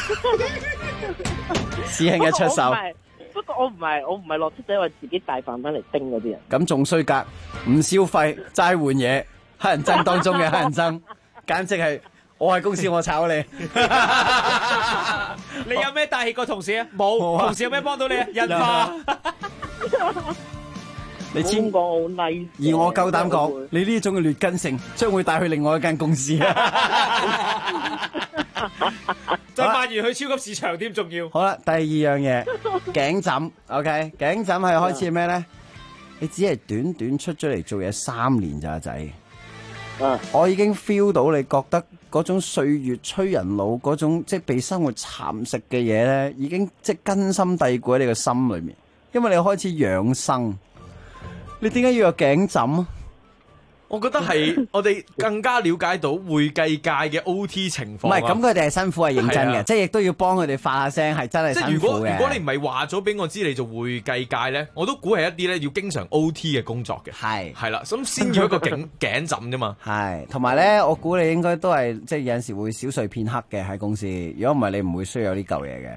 師兄一出手。 不過我唔係落七仔話自己帶飯翻嚟叮嗰啲人。 咁仲衰格，唔消費齋換嘢。黑人憎當中嘅黑人憎，簡直係我係公司我炒你。 你有咩帶挈過同事啊？冇，同事有咩幫到你啊？印花。 你千講好 nice， 而我夠膽講，你呢種嘅劣根性將會帶去另外一間公司啊！ 就賣完去超級市場添，仲要。 好啦，第2樣嘢頸枕 ，OK， 頸枕係開始咩咧？你只係短短出咗嚟做嘢3年咋仔。我已經 feel 到你覺得嗰種歲月催人老，嗰種即係被生活蠶食嘅嘢咧，已經即係根深蒂固喺你個心裏面。因為你開始養生，你點解要有頸枕啊？ 我覺得係我哋更加了解到會計界嘅 OT 情況。 唔係，咁佢哋係辛苦係認真嘅，即係亦都要幫佢哋發下聲，係真係辛苦嘅。 即係如果你唔係話咗俾我知你做會計界咧，我都估係一啲咧要經常 OT 嘅工作嘅。係啦，咁先要一個頸枕啫嘛。 係，同埋咧，我估你應該都係即係有陣時會小睡片刻嘅喺公司。如果唔係，你唔會需要有呢嚿嘢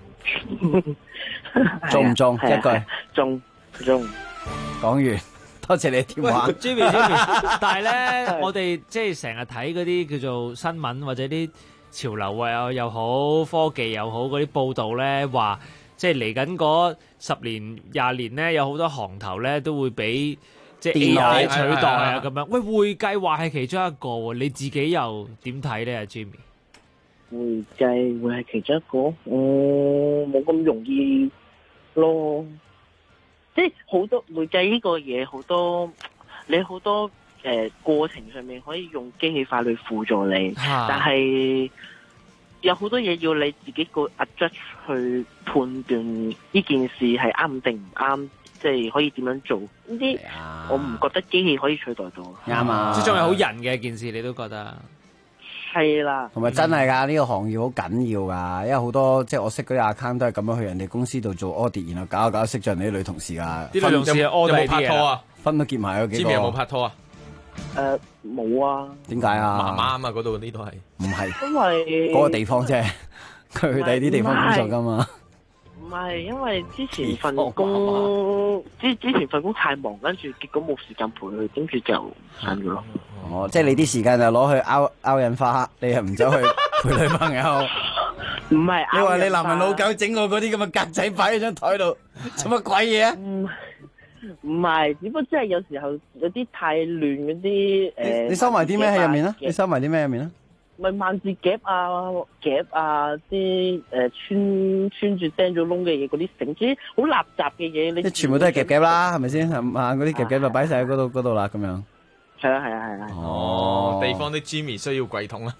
嘅。中唔中？一句中。 講完。多謝你電話 ，Jimmy，但係咧，我哋即係成日睇嗰啲叫做新聞或者啲潮流啊又好，科技又好嗰啲報道咧，話即係嚟緊嗰10年20年咧，有好多行頭咧都會俾即係 AI 取代啊咁樣。喂，會計話係其中一個喎，你自己又點睇咧，阿 Jimmy？ 會計會係其中一個，冇咁容易咯。即係好多會計呢個嘢，好多你好多過程上面可以用機器化去輔助你，但係有好多嘢要你自己個 adjust 去判斷呢件事係啱定唔啱，即係可以點樣做呢啲，我唔覺得機器可以取代到。 啱啊， 即係仲係好人嘅件事，你都覺得？ 係啦， 同埋真係㗎，呢個行業好緊要㗎，因為好多即係我識嗰啲 account 都係咁樣去人哋公司度做 audit，然後搞下搞下識咗人哋啲女同事㗎。 啲女同事有冇拍拖啊？ 分都結埋有幾個？ 知唔知有冇拍拖啊？ 冇啊。 點解啊？ 媽媽啊嘛，嗰度呢度係唔係？ 因為嗰個地方啫，佢去第二啲地方工作㗎嘛。 唔係，因為之前份工之前份工太忙，跟住結果冇時間陪佢，跟住就散咗咯。 哦，即係你啲時間就攞去拗印花，你係唔走去陪女朋友？ 唔係， 你話你男人老狗整我嗰啲咁嘅格仔擺喺張台度，做乜鬼嘢啊？ 唔係，只不過即係有時候有啲太亂嗰啲你收埋啲咩喺入面啊？你收埋啲咩入面啊？ 咪萬字夾啊，啲穿住釘咗窿嘅嘢，嗰啲繩子好垃圾嘅嘢，你全部都係夾啦，係咪先？嗰啲夾就擺晒喺嗰度啦，咁樣。 係啊。 哦，地方啲 Jimmy 需要櫃桶啦。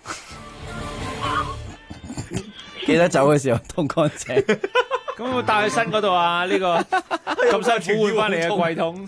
記得走嘅時候通乾淨。 咁會帶去身嗰度啊？呢個咁辛苦換翻嚟嘅櫃桶。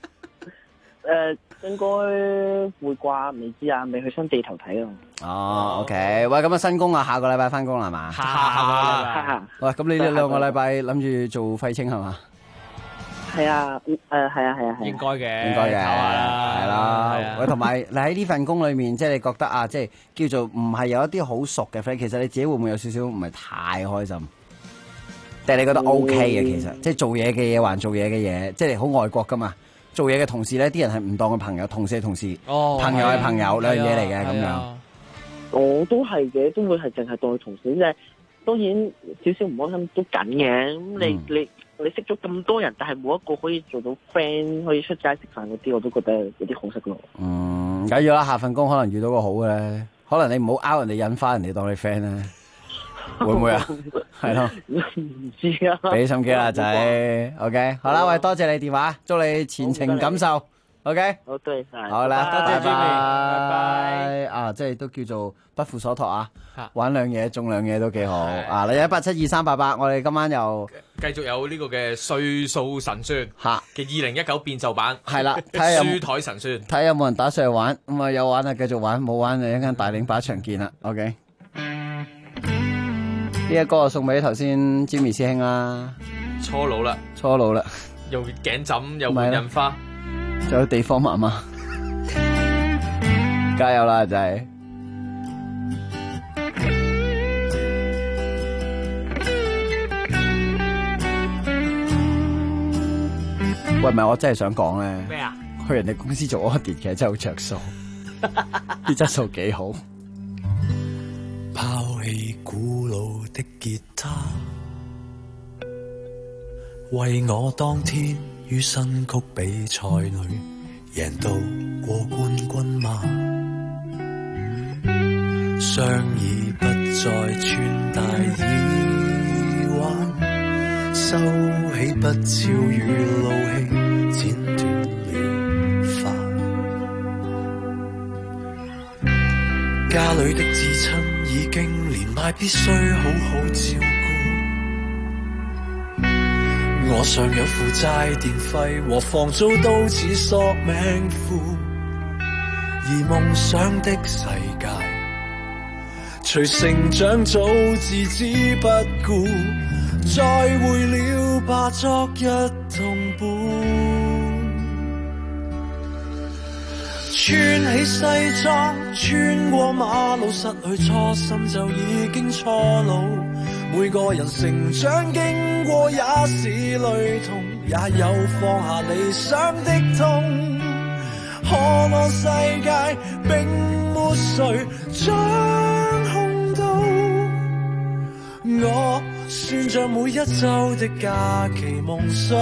應該會啩，未知啊，未去新地頭睇啊。 哦，OK，喂，咁啊新工啊，下個禮拜翻工啦係嘛？ 下個禮拜。 喂，咁你兩個禮拜諗住做廢青係嘛？ 係啊，係啊。 應該嘅， 係啦。喂，同埋你喺呢份工裏面，即係你覺得啊，即係叫做唔係有一啲好熟嘅 friend，其實你自己會唔會有少少唔係太開心？定係你覺得 OK 嘅？其實即係做嘢嘅嘢還做嘢嘅嘢，即係好外國噶嘛。做嘢嘅同事咧，啲人係唔當佢朋友，同事係同事，朋友係朋友，兩樣嘢嚟嘅咁樣。 我都係嘅，都會係淨係當佢同事，即係當然少少唔開心都緊嘅。咁你識咗咁多人，但係冇一個可以做到 friend，可以出街食飯嗰啲，我都覺得有啲可惜咯。 唔緊要啦，下份工可能遇到個好嘅咧，可能你唔好拗人哋引花，人哋當你 friend 咧。會唔會啊？係咯， 唔知啊。 俾心機啦，仔。OK， 好啦，喂，多謝你電話，祝你前程錦繡。OK， 好，多謝晒。 好啦， 多謝 Jimmy，拜拜。啊，即係都叫做不負所託啊！玩兩嘢中兩嘢都幾好啊！你1872388，我哋今晚又繼續有呢個嘅歲數神算嘅2019變奏版， 係啦，睇下書台神算， 睇下有冇人打上去玩。咁啊，有玩啊，繼續玩；冇玩就一陣大領把場見啦。OK。呢一個送俾頭先 Jimmy 師兄啦， 初老啦，又頸枕又換印花， 仲有地方媽媽，加油啦仔！喂，唔係我真係想講咧， 咩啊？ 去人哋公司做 audit 其實真係好着數，啲質素幾好。 拋棄古老的吉他，為我當天於新曲比賽裏贏到過冠軍嗎？雙耳不再穿戴耳環，收起不超與怒氣，剪斷了髮。家裏的至親已經年邁，必須好好照顧。我尚有負債電費和房租都似索命符，而夢想的世界隨成長早置之不顧，再會了吧昨日同伴。穿起西裝，穿過馬路，失去初心就已經初老。每個人成長經過也是雷同，也有放下理想的痛。可我世界並沒誰掌控到，我算着每一週的假期，夢想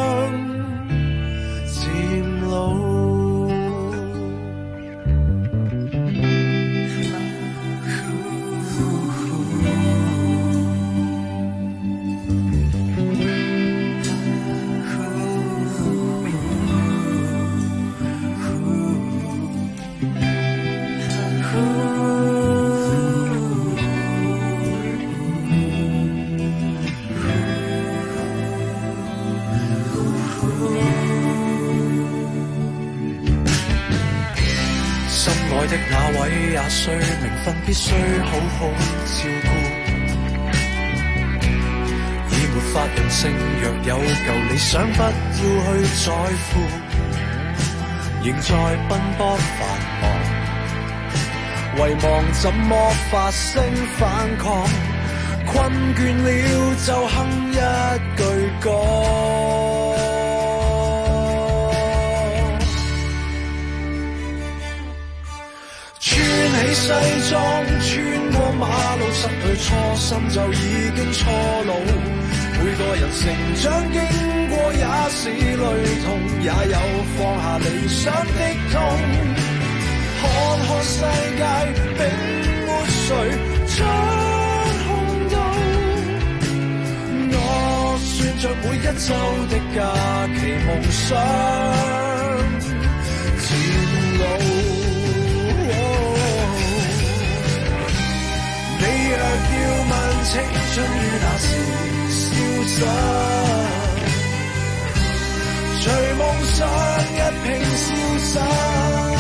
漸老。 來的那位也需名分，必須好好照顧。已沒法任性，若有舊理想，不要去在乎。仍在奔波繁忙，遺忘怎麼發聲反抗。困倦了就哼一句歌。穿起西裝，穿過馬路，失去初心就已經初老。每個人成長經過也是雷同，也有放下理想的痛。看看世界並沒誰掌控到，我算着每一週的假期夢想漸老。你若要問青春於那時消失，隨夢想一併消失。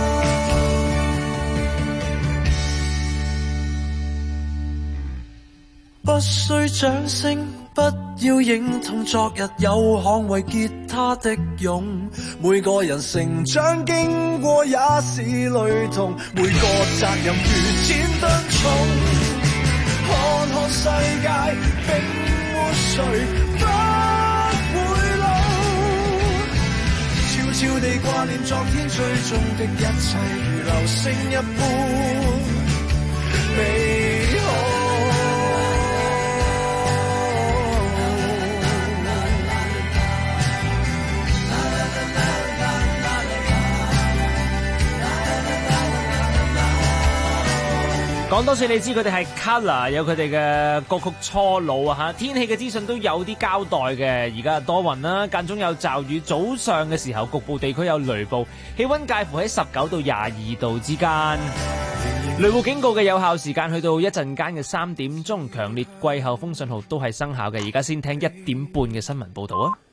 不需掌聲，不要認同昨日有捍衛吉他的勇。每個人成長經過也是雷同，每個責任如千噸重。看看世界並沒誰不會老，悄悄地掛念昨天追蹤的一切，如流星一般美好。 講多次你知佢哋係 Color， 有佢哋嘅歌曲初老啊嚇。天氣嘅資訊都有啲交代嘅，而家多雲啦，間中有驟雨，早上嘅時候局部地區有雷暴，氣溫介乎喺19到22度之間。雷暴警告嘅有效時間去到一陣間嘅3點鐘，強烈季候風信號都係生效嘅。而家先聽1點半嘅新聞報導啊！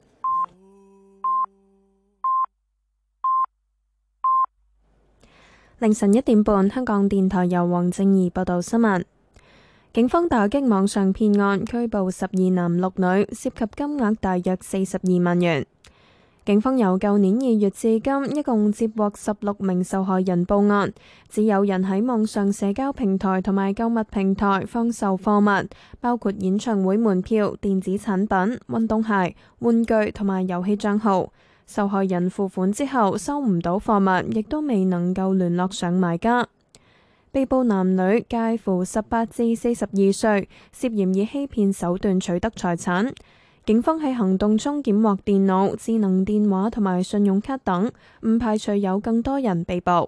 凌晨1點半，香港電台由黃正儀報道新聞。警方打擊網上騙案，拘捕12男6女，涉及金額大約42萬元。警方由舊年2月至今，一共接獲16名受害人報案，指有人喺網上社交平台同埋購物平台放售貨物，包括演唱會門票、電子產品、運動鞋、玩具同埋遊戲帳號。受害人付款之後收唔到貨物，亦都未能夠聯絡上買家。被捕男女介乎18至42歲，涉嫌以欺騙手段取得財產。警方喺行動中檢獲電腦、智能電話同埋信用卡等，唔排除有更多人被捕。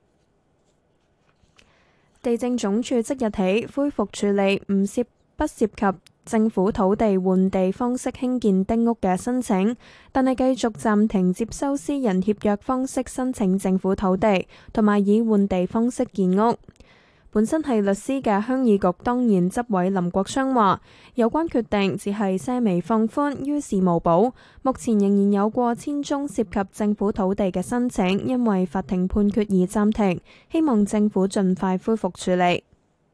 地政總署即日起恢復處理不涉及政府土地換地方式興建丁屋嘅申請，但係繼續暫停接收私人協約方式申請政府土地，同埋以換地方式建屋。本身係律師嘅鄉議局當然執委林國昌話，有關決定只係些微放寬，於事無補。目前仍然有過千宗涉及政府土地嘅申請，因為法庭判決而暫停，希望政府盡快恢復處理。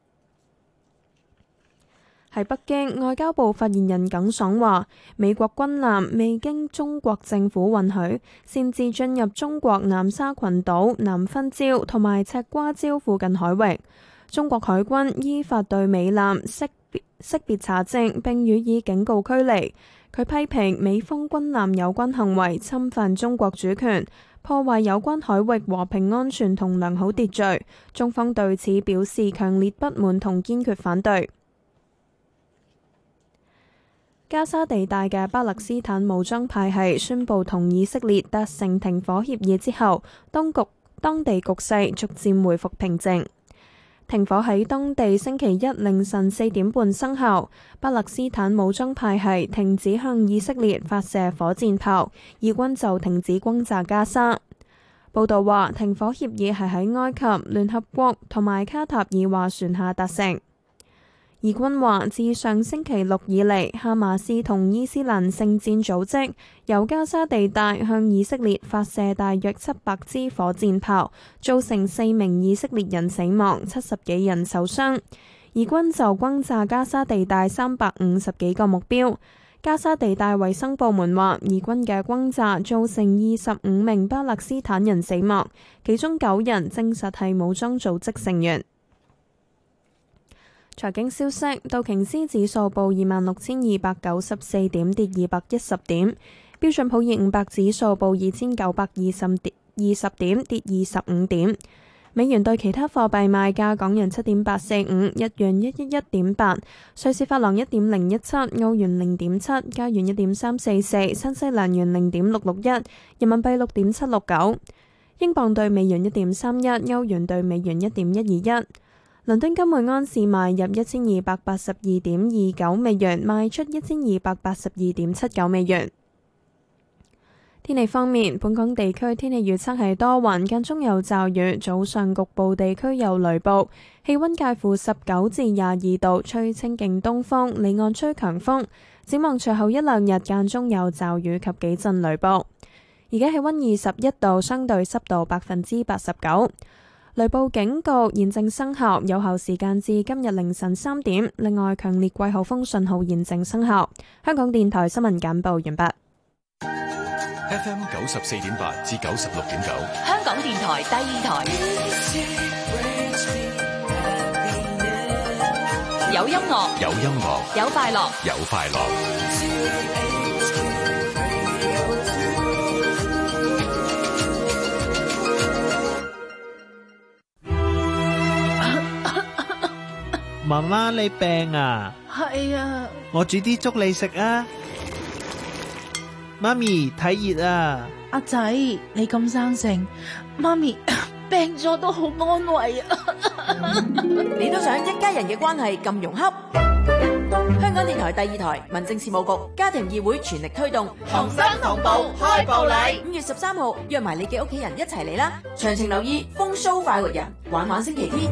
喺北京，外交部發言人耿爽話，美國軍艦未經中國政府允許，擅自進入中國南沙群島、南分礁同埋赤瓜礁附近海域。中國海軍依法對美艦識別查證並予以警告驅離。佢批評美方軍艦有關行為侵犯中國主權，破壞有關海域和平安全同良好秩序。中方對此表示強烈不滿同堅決反對。加沙地帶嘅巴勒斯坦武裝派系宣布同以色列達成停火協議之後，當地局勢逐漸回復平靜。停火喺當地星期一凌晨4點半生效，巴勒斯坦武裝派系停止向以色列發射火箭炮，以軍就停止轟炸加沙。報道話，停火協議係喺埃及、聯合國同埋卡塔爾斡旋下達成。 以軍話，自上星期六以嚟，哈馬斯同伊斯蘭聖戰組織由加沙地帶向以色列發射大約700支火箭炮，造成4名以色列人死亡，70幾人受傷。以軍就轟炸加沙地帶350幾個目標。加沙地帶衛生部門話，以軍嘅轟炸造成25名巴勒斯坦人死亡，其中9人證實係武裝組織成員。財經消息，道瓊斯指數報26,294點，跌210點；標準普爾500指數報2,920點，跌25點。美元對其他貨幣賣價：港元7.845，日元111.8，瑞士法郎1.017，歐元0.7，加元1.344，新西蘭元0.661，人民幣6.769，英鎊對美元1.31，歐元對美元1.121。倫敦金每安士賣入1282.29美元，賣出1282.79美元。天氣方面，本港地區天氣預測係多雲，間中有驟雨，早上局部地區有雷暴，氣溫介乎19至22度，吹清勁東風，離岸吹強風。展望隨後一兩日間中有驟雨及幾陣雷暴。而家氣溫21度，相對濕度89%。雷暴警告現正生效，有效時間至今日凌晨3點。另外，強烈季候風信號現正生效。香港電台新聞簡報完畢。 FM 94.8至96.9， 香港電台第二台，有音樂， 有音樂， 有快樂， 有快樂。 媽媽，你病啊？ 係啊。 我煮啲粥你食啊。媽咪，睇熱啊！ 阿仔，你咁生性，媽咪病咗都好安慰啊！ 你都想一家人嘅關係咁融洽？香港電台第二台民政事務局家庭議會全力推動同心同步開步禮。 5月13號約埋你嘅屋企人一齊嚟啦！詳情留意風騷快活人，玩玩星期天。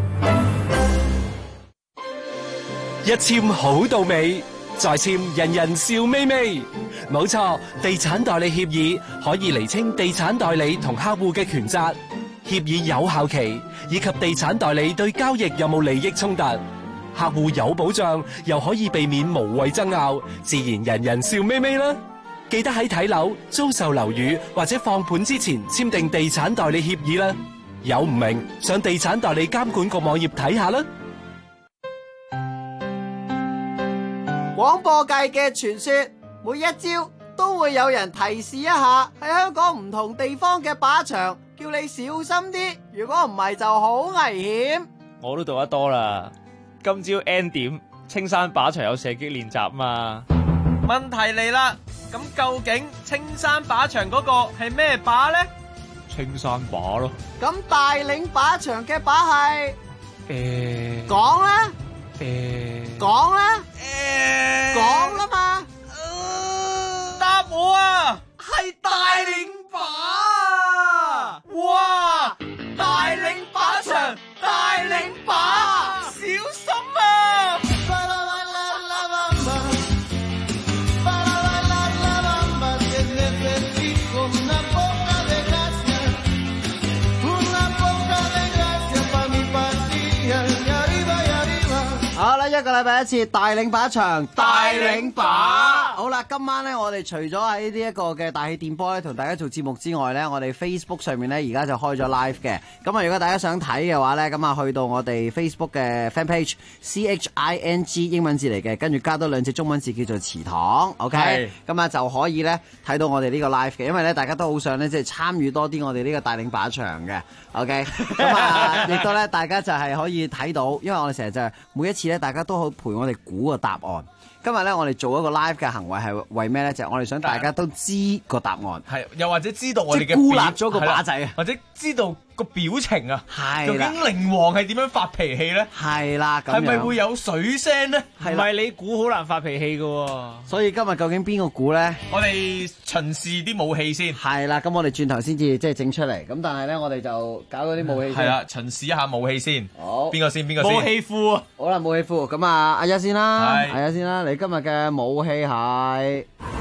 一簽好到尾，再簽人人笑眯眯。冇錯，地產代理協議可以釐清地產代理同客戶嘅權責，協議有效期以及地產代理對交易有冇利益衝突，客戶有保障，又可以避免無謂爭拗，自然人人笑眯眯啦。記得喺睇樓、租售樓宇或者放盤之前簽訂地產代理協議啦。有唔明，上地產代理監管局網頁睇下啦。 廣播界嘅傳說，每一朝都會有人提示一下喺香港唔同地方嘅靶場，叫你小心啲，如果唔係就好危險。 我都讀得多啦，今朝 N 點青山靶場有射擊練習嘛。 問題嚟啦，咁究竟青山靶場嗰個係咩靶呢？ 青山靶咯。 咁大嶺靶場嘅靶係？講啦。講啦，講啦嘛，答我啊，係大嶺靶。哇，大嶺靶場，大嶺靶，小心啊！好啦，一個禮拜一次大嶺靶場，大嶺靶。好啦，今晚咧，我哋除咗喺呢一個嘅大氣電波咧，同大家做節目之外咧，我哋 Facebook 上面咧而家就開咗 live 嘅。咁啊，如果大家想睇嘅話咧，咁啊去到我哋 Facebook 嘅 fan page CHING 英文字嚟嘅，跟住加多2隻中文字叫做祠堂 ，OK，咁啊就可以咧睇到我哋呢個 live 嘅。因為咧大家都好想咧即係參與多啲我哋呢個大嶺靶場嘅 ，OK， 咁啊亦都咧大家就係可以睇到，因為我哋成日就係每一次咧大家都好陪我哋估個答案。 今日咧我哋做一個 live 嘅行為係為咩咧？就係我哋想大家都知個答案， 係又或者知道我哋嘅孤立咗個靶仔啊， 或者知道個表情啊， 係究竟靈王係點樣發脾氣咧？ 係啦， 係咪會有水聲咧？ 唔係你估好難發脾氣嘅喎。 所以今日究竟邊個估咧？ 我哋巡視啲武器先。 係啦，咁我哋轉頭先至即係整出嚟。咁但係咧，我哋就搞嗰啲武器先。 係啦，巡視一下武器先。 好， 邊個先？武器庫啊！ 好啦，武器庫。咁啊，阿一先啦，阿一先啦。你今日嘅武器係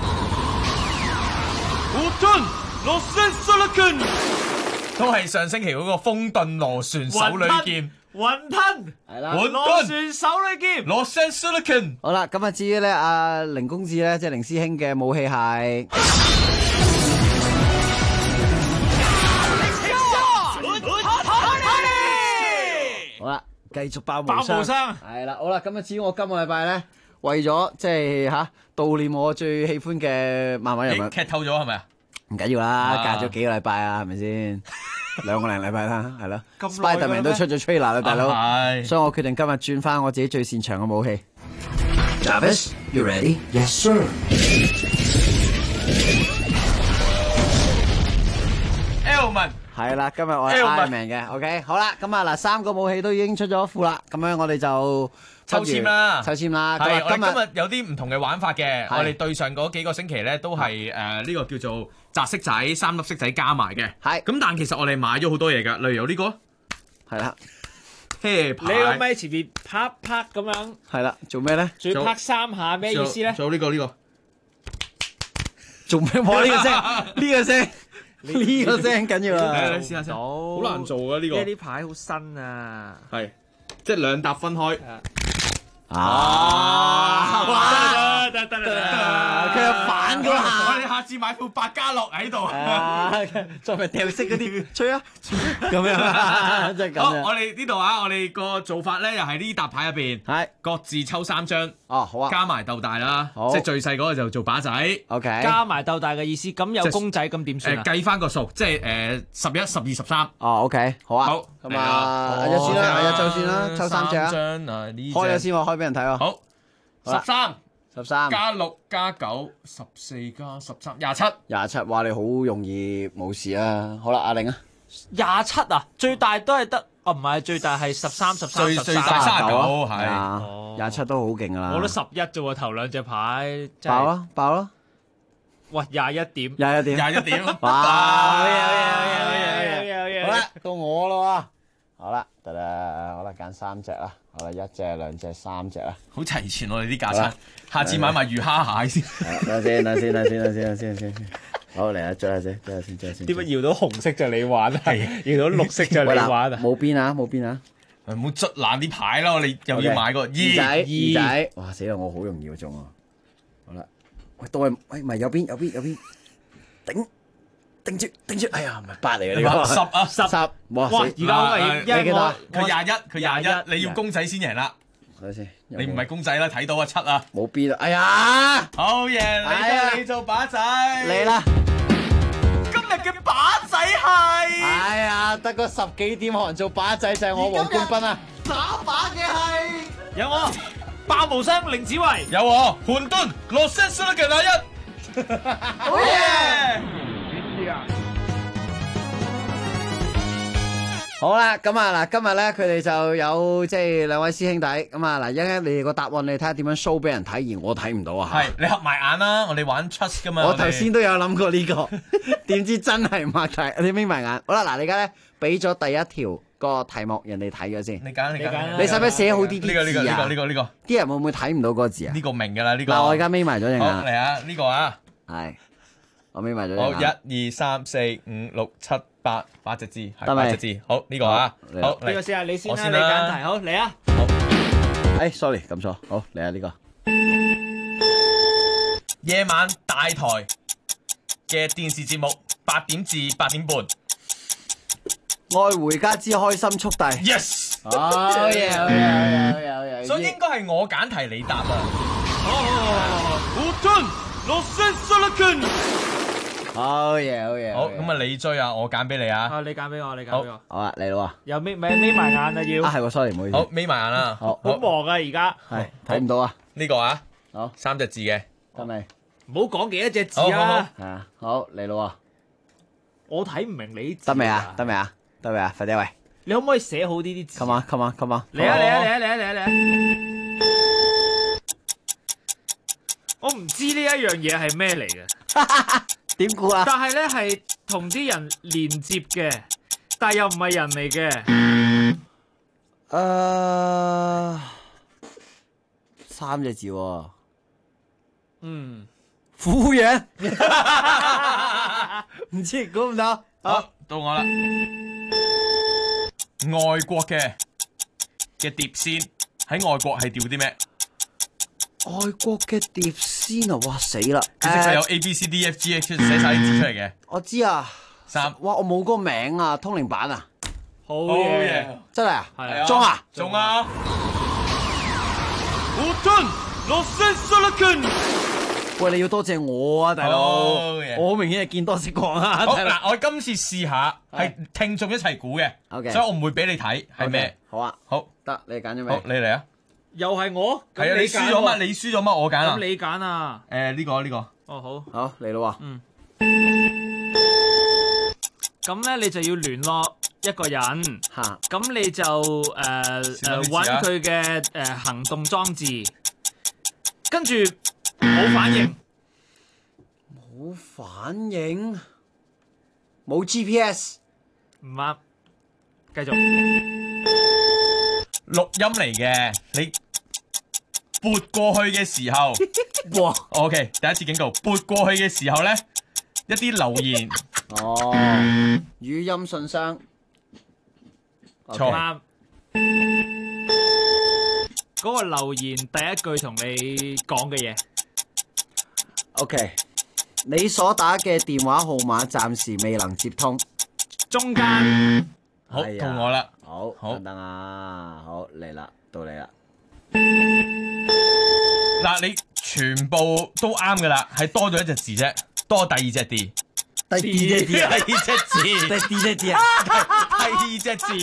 都係上星期嗰個風遁螺旋手裏劍。 雲吞係啦， 螺旋手裏劍。 螺旋手裏劍。 好啦，咁啊，至於咧，阿凌公子咧，即係凌師兄嘅武器係。好啦，繼續爆無傷。係啦，好啦，咁啊，至於我今個禮拜咧，為咗即係悼念我最喜歡嘅漫畫人物， 劇透咗係咪啊？ 唔緊要啦，隔咗幾個禮拜啊，係咪先？2個零禮拜啦，係咯。Spiderman 都出咗 trailer 啦，大佬。所以我決定今日轉翻我自己最擅長嘅武器。Jarvis, you ready? Yes, sir. 係啦，今日我係 Iron Man 嘅 ，OK， 好啦，咁啊嗱，3個武器都已經出咗庫啦，咁樣我哋就抽籤啦， 抽籤啦。 係，我哋今日有啲唔同嘅玩法嘅，我哋對上嗰幾個星期咧都係呢個叫做擲色仔，3粒色仔加埋嘅。係，咁但其實我哋買咗好多嘢㗎，例如有呢個，係啦， 你個咪前面啪啪咁樣， 係啦，做咩咧？ 仲要拍3下，咩意思咧？ 仲有呢個， 做咩？我呢個聲，呢個聲。呢個聲緊要啊！ 你試下先，好難做啊呢個。 呢牌好新啊， 係即係2沓分開。得啦， 佢又反嗰下。 我哋下次買副百家樂喺度， 再咪掉色嗰啲，吹啊！咁樣即係咁。 好，我哋呢度啊，我哋個做法咧又係呢沓牌入邊，係各自抽3張。 哦，好啊， 加埋鬥大啦，即係最細嗰個就做靶仔。 OK， 加埋鬥大嘅意思，咁有公仔咁點算啊？ 計翻個數，即係11、12、13。 哦 OK， 好啊。 好， 咁啊，阿一先啦，阿一抽先啦，抽3隻啊。開咗先喎，開俾人睇喎。 好，13 加 6加9 14加13 27。 27，哇！你好容易冇事啊。好啦，阿玲啊 ，27啊，最大都係得。哦，唔係，最大係13、13、 最大39，係 27都好勁噶啦。 我都11啫喎，頭2隻牌。 爆啦，爆啦！ 喂，21點 ，21點，哇！好嘢！好啦，到我啦喎。好啦，得啦，好啦，揀3隻啦。好啦，1隻、2隻、3隻啦。 好齊全我哋啲架撐，下次買埋魚蝦蟹先。等先。好嚟啊！追下先。 點解搖到紅色就你玩啊？搖到綠色就你玩啊？ 冇邊啊！ 唔好捽爛啲牌啦！我哋又要買個二仔。哇！死啦！我好容易嗰種啊！好啦，喂，到係喂，唔係右邊，頂住！哎呀，唔係8嚟嘅呢個 10啊 10！哇！ 而家因為佢21，你要公仔先贏啦。 睇下先， 你唔係公仔啦，睇到7啊！ 冇邊啊！哎呀！ 好嘢，你做靶仔嚟啦！ 今日嘅靶仔係， 哎呀，得個10幾點學人做靶仔就係我黃冠斌啊！ 打靶嘅係有我爆無傷凌子維， 有我韓敦羅森蘇拉嘅第一， 好嘢！ 好啦，咁啊嗱，今日咧佢哋就有即係2位師兄弟，咁啊嗱，一陣你哋個答案你睇下點樣 show 俾人睇，而我睇唔到啊。 係你合埋眼啦，我哋玩 trust 噶嘛。 我頭先都有諗過呢個，點知真係唔擘大，你眯埋眼。好啦，嗱，你而家咧俾咗第一條個題目人哋睇咗先。 你揀， 你使唔使寫好啲字啊？ 呢個， 啲人會唔會睇唔到嗰個字啊？ 呢個明噶啦，呢個。 嗱，我而家眯埋咗隻眼。 好嚟啊，呢個啊， 係我眯埋咗隻眼。 好，1、2、3、4、5、6、7、8隻字，係8隻字。好，呢個啊，好， 呢個先啊，你先啦，你揀題，好嚟啊。 好，sorry，撳錯，好嚟啊呢個。 夜晚大台嘅電視節目8點至8點半。 愛回家之開心速遞。 Yes。 好嘢。 所以應該係我揀題你答啊。 好嘢。 好，咁啊你追啊，我揀俾你啊。 你揀俾我， 好啊，嚟咯。 又眯埋眼啊要。 係喎 ，sorry，唔好意思。 好，眯埋眼啦。 好忙啊而家。 係睇唔到啊。 呢個啊。 好 ，3隻字嘅， 得未？ 唔好講幾多隻字好啊！ 係啊，好嚟咯我睇唔明你喎，得未啊？得未啊？得未啊？快啲喂！ 你可唔可以寫好呢啲字 Come on！ 嚟啊！我唔知呢一樣嘢係咩嚟嘅， 點估啊？ 但係咧係同啲人連接嘅，但係又唔係人嚟嘅。 3隻字喎。 虎樣，唔知估唔到。 好，到我啦。外國嘅碟仙喺外國係釣啲咩？ 外國嘅碟仙啊！哇死啦！ 其實有 A B C D F G H 寫晒啲字出嚟嘅。 我知啊。哇！我冇嗰個名啊，通靈版啊。 好嘢！ 真係啊？ 係啊。 中啊！喂，你要多謝我啊，大佬！我好明顯係見多識廣啊。 好嗱，我今次試下係聽眾一齊估嘅，所以我唔會俾你睇係咩。 好啊， 好得你揀咗未？ 好，你嚟啊！ 又係我？ 係啊，你輸咗乜？你輸咗乜？我揀啊！ 咁你揀啊？ 呢個。 哦， 好嚟咯喎。咁咧你就要聯絡一個人，咁你就揾佢嘅行動裝置，跟住冇反應， 冇 GPS， 唔啱，繼續錄音嚟嘅，你撥過去嘅時候， 哇 ，OK， 第一次警告，撥過去嘅時候咧，一啲留言， 語音信箱， 錯， 嗰個留言第一句同你講嘅嘢 ，OK， 你所打嘅電話號碼暫時未能接通， 中間， 好，到我啦， 好，等啊，好嚟啦，到你啦。 嗱，你全部都啱噶啦，係多咗一隻字啫，多第二隻字。 第二隻字啊！ 第二隻字， 第二隻字。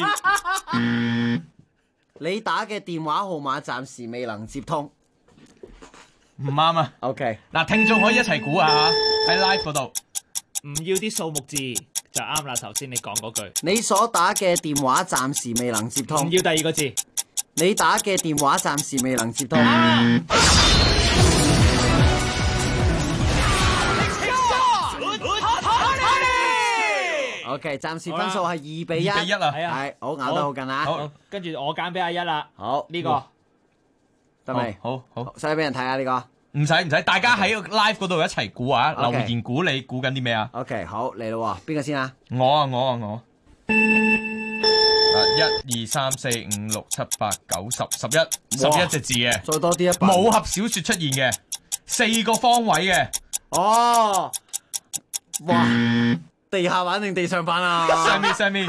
你打嘅電話號碼暫時未能接通， 唔啱啊。 OK， 嗱，聽眾可以一齊估下喺 live 嗰度， 唔要啲數目字就啱啦。頭先你講嗰句， 你所打嘅電話暫時未能接通， 唔要第二個字。 你打嘅電話暫時未能接通。OK， 暫時分數係2比1。 2比1啊， 係好咬得好緊啊！ 好，跟住我揀俾阿一啦。 好， 呢個得未？ 好， 使唔使俾人睇下呢個？ 唔使，大家喺個 live 嗰度一齊估啊！留言估你估緊啲咩啊 ？OK， 好嚟咯，邊個先啊？ 我。1、2、3、4、5、6、7、8、9、10、11隻字嘅， 再多啲一版。 武俠小說出現嘅，4個方位嘅。 哦，哇！地下版定地上版啊？ 上面。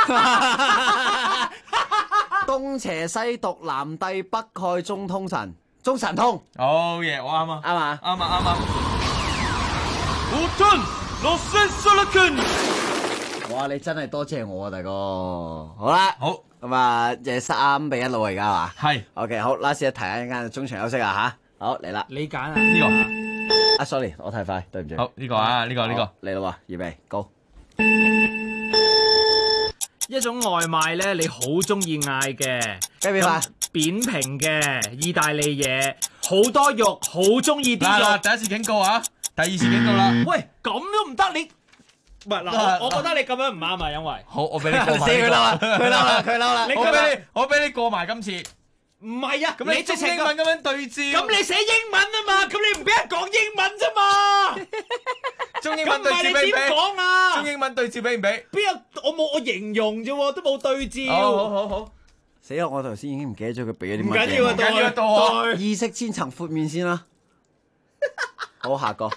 東邪西毒南帝北丐中通神，中神通。 好嘢，我啱啊。 啱啊。哇！你真係多謝我啊，大哥。好啦， 好咁啊，3比1咯，而家係嘛？ 係。 OK， 好，last 一題啊，一陣間中場休息啊吓。好嚟啦， 你揀啊？ 呢個啊 ，sorry， 我太快，對唔住。 好，呢個啊，呢個嚟咯喎，預備，Go。 一種外賣咧，你好中意嗌嘅， 雞髀飯， 扁平嘅意大利嘢，好多肉，好中意啲肉。 第一次警告啊，第二次警告啦。 喂，咁都唔得你？唔係嗱，我覺得你咁樣唔啱啊，因為好，我俾你過埋。 佢嬲啦！ 我俾你過埋今次。 唔係啊， 咁你中英文咁樣對照。 咁你寫英文啊嘛，咁你唔俾人講英文啫嘛。 中英文對照俾唔俾？ 點講啊？ 中英文對照俾唔俾？ 邊有？我形容啫，都冇對照。 好。 死啦！我頭先已經唔記得咗佢俾咗啲乜嘢。 唔緊要啊， 唔緊要到我。 意識千層闊面先啦。好，下個。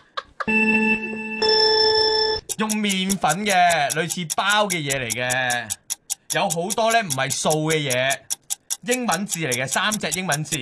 用麵粉嘅類似包嘅嘢嚟嘅，有好多咧唔係素嘅嘢，英文字嚟嘅，3隻英文字。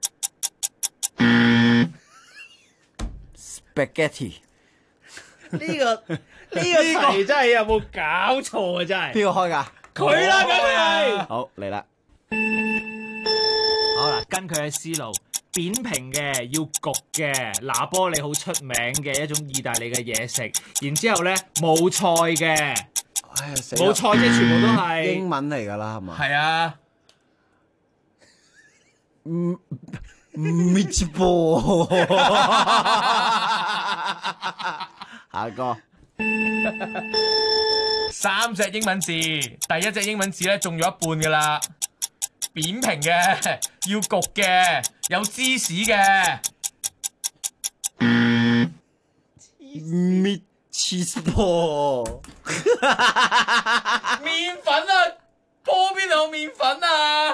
Spaghetti。 呢個題真係有冇搞錯啊！真係。 邊個開㗎？ 佢啦，梗係。 好嚟啦。 好啦，跟佢嘅思路， 扁平嘅，要焗嘅，拿波里好出名嘅一種意大利嘅嘢食。然之後咧冇菜嘅，冇菜啫，全部都係英文嚟㗎啦，係嘛？ 係啊。 meatball 下個 3隻英文字，第一隻英文字咧中咗一半㗎啦，扁平嘅，要焗嘅，有芝士嘅。 meat cheese ball 麵粉啊，波邊度有麵粉啊？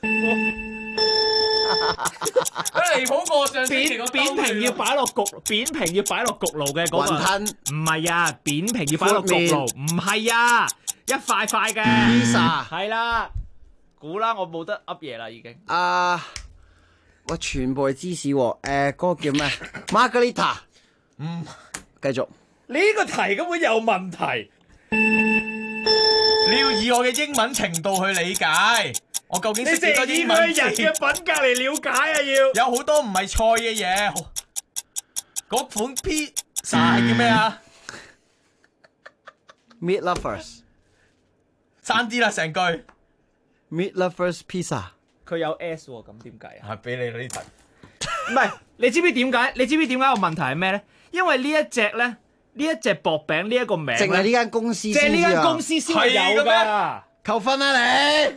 離譜過上次扁平要擺落焗，扁平要擺落焗爐嘅嗰個。 雲吞唔係啊，扁平要擺落焗爐，唔係啊，一塊塊嘅。 pizza 係啦，估啦，我冇得噏嘢啦已經。 喂，全部係芝士喎。嗰個叫咩 ？Margarita。繼續。 呢個題根本有問題。 你要以我嘅英文程度去理解。我究竟識幾多英文字？ 你以佢人嘅品格嚟了解啊！ 有好多唔係菜嘅嘢。嗰款 pizza 係叫咩啊 ？Meat lovers。 爭啲啦，成句。 Meat lovers pizza。 佢有 S 喎，咁點計啊？ 係俾你呢題。 唔係，你知唔知點解？你知唔知點解個問題係咩咧？因為呢一隻咧，呢一隻薄餅呢一個名， 淨係呢間公司先知啊。 即係呢間公司先係有㗎。 扣分啊你！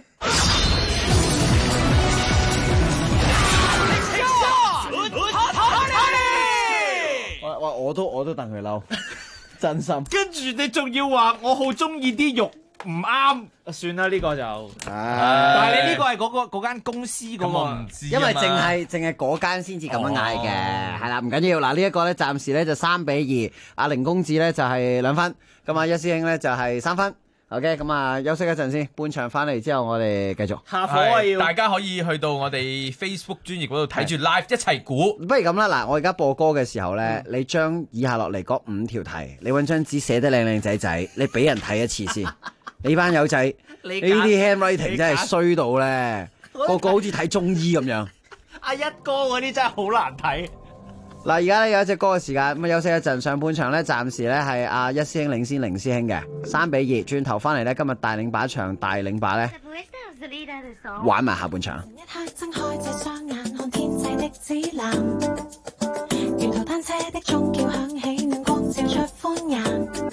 我都戥佢嬲，真心。 跟住你仲要話我好中意啲肉唔啱，算啦呢個就。但係你呢個係嗰間公司嗰個， 唔知因為淨係嗰間先至咁樣嗌嘅，係啦，唔緊要。嗱呢一個咧，暫時咧就3-2，阿凌公子咧就係2分，咁啊一師兄咧就係3分。OK， 咁啊休息一陣先，半場翻嚟之後我哋繼續。 下火啊要！ 大家可以去到我哋 Facebook 專頁嗰度睇住 live 一齊估。 不如咁啦，嗱，我而家播歌嘅時候咧，你將以下落嚟嗰5條題，你揾張紙寫得靚靚仔仔，你俾人睇一次先。你班友仔，你呢啲 handwriting 真係衰到咧，個好似睇中醫咁樣。 阿一哥嗰啲真係好難睇。 嗱，而家咧有一隻歌嘅時間，咁休息一陣。上半場咧，暫時咧係阿一師兄領先凌師兄嘅3-2。轉頭翻嚟咧，今日大領把場大領把咧，玩埋下半場。 一刻睜開這雙眼，看天際的指南，沿途單車的鐘叫響起，暖光照出歡顏。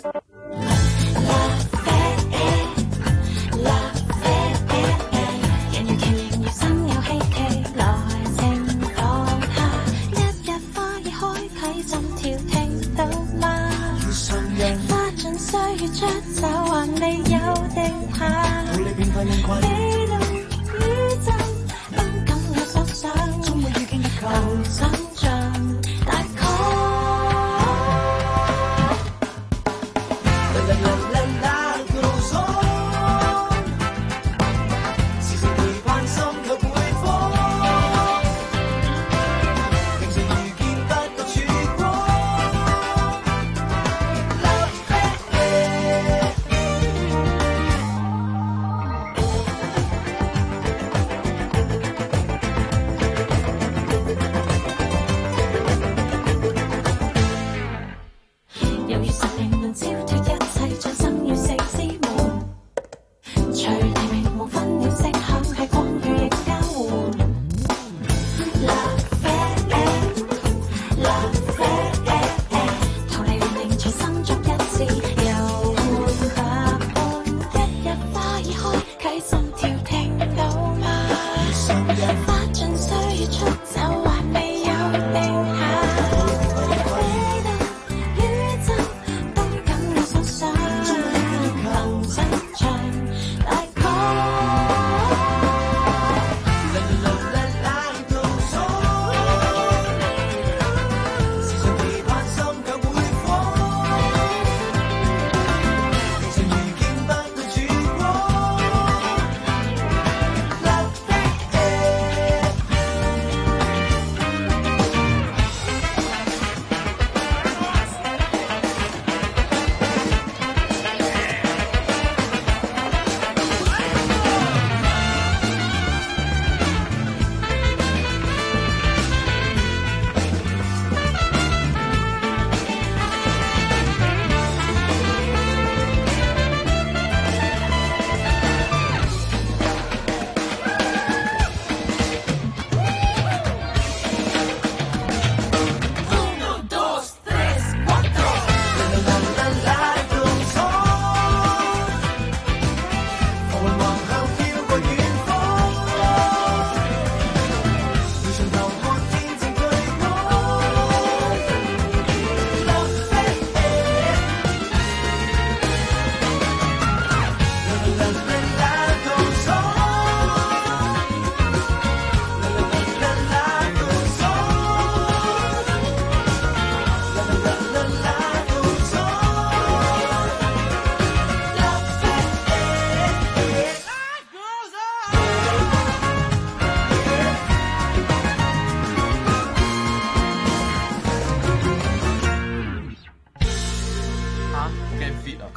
人如橋，人如心有希冀，來情放下。一日花已開啟，心跳聽到嗎？花盡歲月出走，還未有定下。你路與陣，不敢有所想，終會遇見日後，想像大概。猶如神靈能超脫一切，將心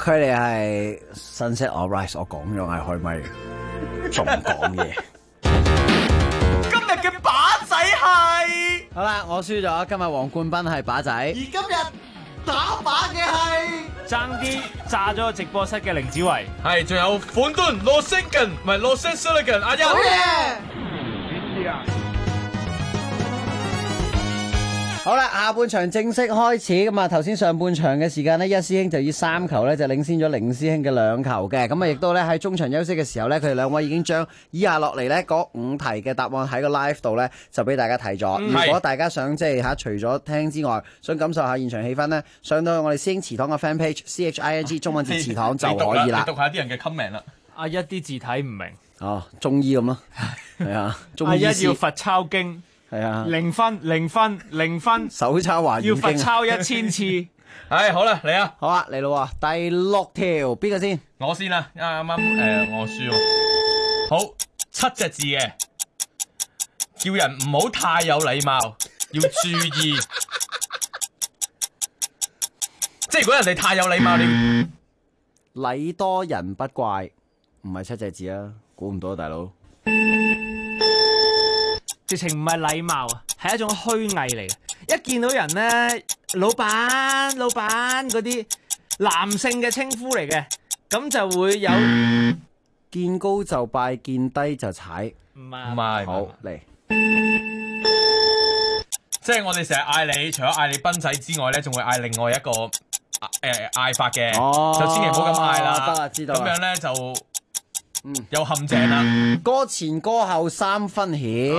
佢哋係 Sunset or Rise， 我講咗係開咪嘅，仲唔講嘢？ 今日嘅靶仔係好啦，我輸咗，今日皇冠軍係靶仔， 而今日打靶嘅係爭啲炸咗個直播室嘅凌子維， 係仲有款敦羅星根，唔係羅星 Silicon 阿欣。 好嘢！ 好啦，下半場正式開始咁啊！頭先上半場嘅時間呢，一師兄就以3球呢就領先咗凌師兄嘅2球嘅，咁啊亦都呢喺中場休息嘅時候呢，佢哋兩位已經將以下落嚟呢嗰5題嘅答案喺個 live 度呢就俾大家睇咗。如果大家想即係除咗聽之外，想感受下現場氣氛呢，上到去我哋師兄祠堂嘅 fan page CHING 中文字祠堂就可以啦。 你讀下啲人嘅 comment 啦。 阿一啲字睇唔明。 哦，中醫咁咯，係啊， 阿一要罰抄經。 係啊 ，0分， 手抄華嚴經要罰抄1000次。 係好啦，嚟啊， 好啊，嚟咯，第6條邊個先？ 我先啦，啱我輸喎。好，7隻字嘅，叫人唔好太有禮貌，要注意。即係如果人哋太有禮貌，你禮多人不怪，唔係7隻字啊，估唔到啊，大佬。 直情唔係禮貌啊，係一種虛偽嚟嘅。一見到人咧，老闆嗰啲男性嘅稱呼嚟嘅，咁就會有見高就拜，見低就踩。 唔係， 好嚟。 即係我哋成日嗌你，除咗嗌你賓仔之外咧，仲會嗌另外一個嗌法嘅，就千祈唔好咁嗌啦。 得啦，知道。 咁樣咧就。有陷阱啦！ 歌前歌後3分險。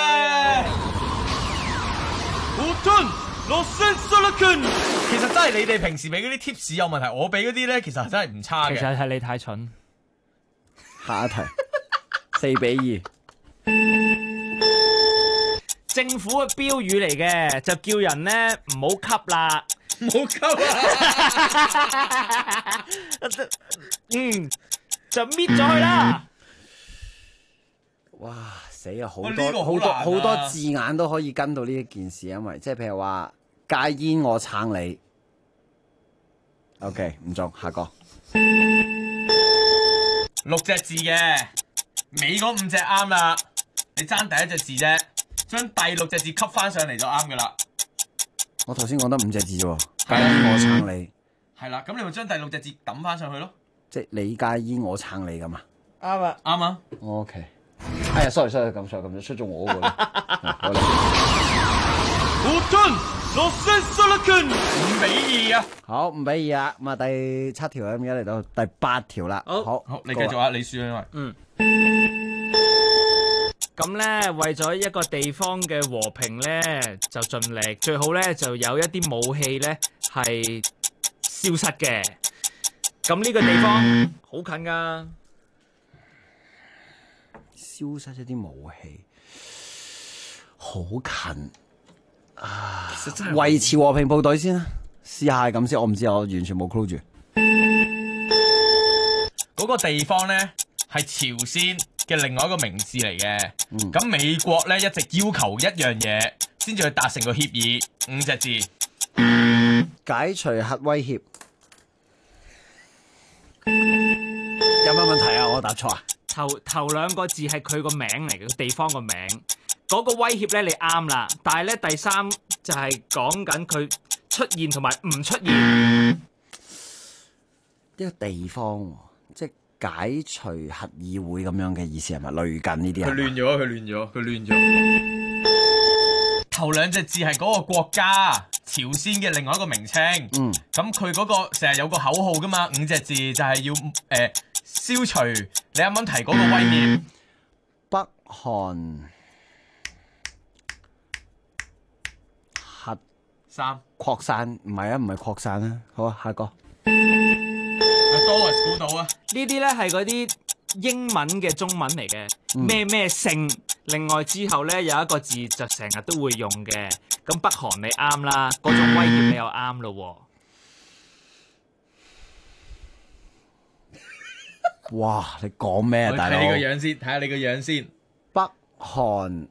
其實真係你哋平時俾嗰啲 tips 有問題，我俾嗰啲咧其實真係唔差嘅。 其實係你太蠢。 下一題4-2。 政府嘅標語嚟嘅，就叫人咧唔好吸啦， 唔好吸啊！ 就搣咗佢啦！ 哇，死啊！好多字眼都可以跟到呢一件事，因為即係譬如話戒煙我撐你。OK， 唔中，下個 6隻字嘅，尾嗰5隻啱啦，你爭第1隻字啫，將第6隻字吸翻上嚟就啱噶啦。 我頭先講得5隻字啫喎，戒煙我撐你。 係啦，咁你咪將第6隻字抌翻上去咯。 即係你戒煙我撐你噶嘛？ 啱啊， 啱啊。 OK。哎呀 ，sorry， 咁出咗我嗰個。 5-2啊！ 好，5-2啊！咁啊，第7條咁而家嚟到第8條啦。好， 你繼續啊，你輸啊，因為咁咧，為咗一個地方嘅和平咧，就盡力最好咧，就有一啲武器咧係消失嘅。咁呢個地方好近噶， 消失一啲武器，好近啊！維持和平部隊先啦，試下係咁先，我唔知，我完全冇 clue 住。 嗰個地方咧係朝鮮嘅另外一個名字嚟嘅。咁美國咧一直要求一樣嘢，先至去達成個協議。5隻字， 解除核威脅。有乜問題啊？我答錯啊？ 頭2個字係佢個名嚟嘅，地方個名。嗰個威脅咧，你啱啦。但係咧，第3就係講緊佢出現同埋唔出現。 一個地方，即係解除核議會咁樣嘅意思係咪？類近呢啲啊？ 佢亂咗。頭2隻字係嗰個國家朝鮮嘅另外一個名稱。咁佢嗰個成日有個口號噶嘛，5隻字就係要消除你啱啱提嗰個威脅。 北韓核擴散，唔係擴散啊！好啊，下個。 Doris 估到啊！ 呢啲咧係嗰啲英文嘅中文嚟嘅，咩姓。另外之後咧有一個字就成日都會用嘅。咁北韓你啱啦，嗰種威脅你又啱咯。 哇！你講咩啊，大佬？ 睇你個樣先，睇下你個樣先。 北韓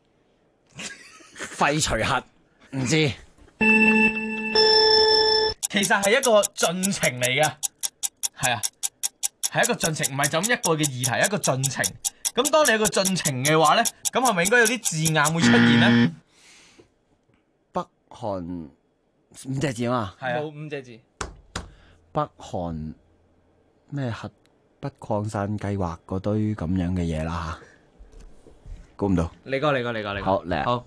廢除核，唔知。 其實係一個進程嚟嘅，係啊，係一個進程，唔係就咁一個嘅議題，一個進程。咁當你有個進程嘅話咧，咁係咪應該有啲字眼會出現咧？ 北韓5隻字嘛？ 係啊， 冇5隻字。 北韓咩核不擴散計劃嗰堆咁樣嘅嘢啦嚇，估唔到。 你個。 好嚟啊！ 好。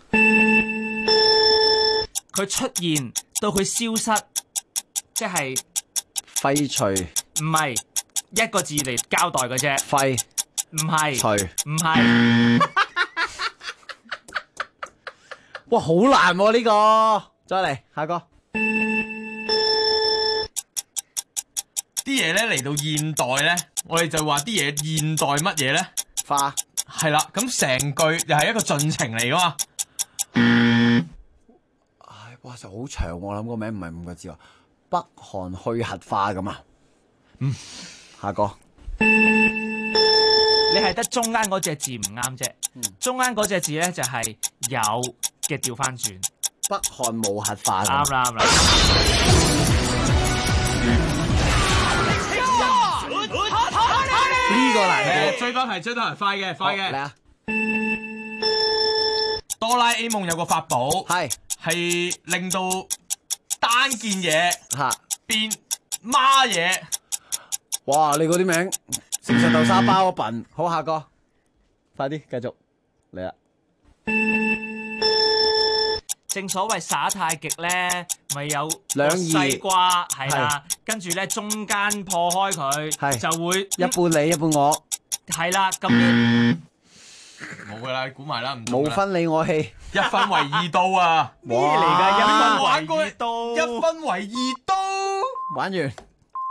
佢出現到佢消失，即係廢除。 唔係一個字嚟交代嘅啫。 廢。 唔係。 除。 唔係。 哇，好難喎呢個！再嚟下個。 啲嘢咧嚟到現代咧，我哋就話啲嘢現代乜嘢咧？ 化。 係啦，咁成句又係一個進程嚟噶嘛？ 哇，就好長，我諗個名唔係5個字喎。北韓去核化咁啊。下個。 你係得中間嗰隻字唔啱啫。中間嗰隻字咧就係有嘅調翻轉。 北韓無核化。 啱啦。 呢個嚟， 追多係快嘅。 嚟啊！ 哆啦 A 夢有個法寶，係令到單件嘢變孖嘢。 哇！你嗰啲名誠實豆沙包笨，好下個，快啲繼續嚟啊！ 正所謂耍太極咧，咪有兩西瓜係啦，跟住咧中間破開佢，就會一半你一半我。 係啦，咁呢冇噶啦，估埋啦， 冇分你我氣 ，1分為2刀啊！ 咩嚟㗎？1分為2刀， 1分為2刀， 玩完。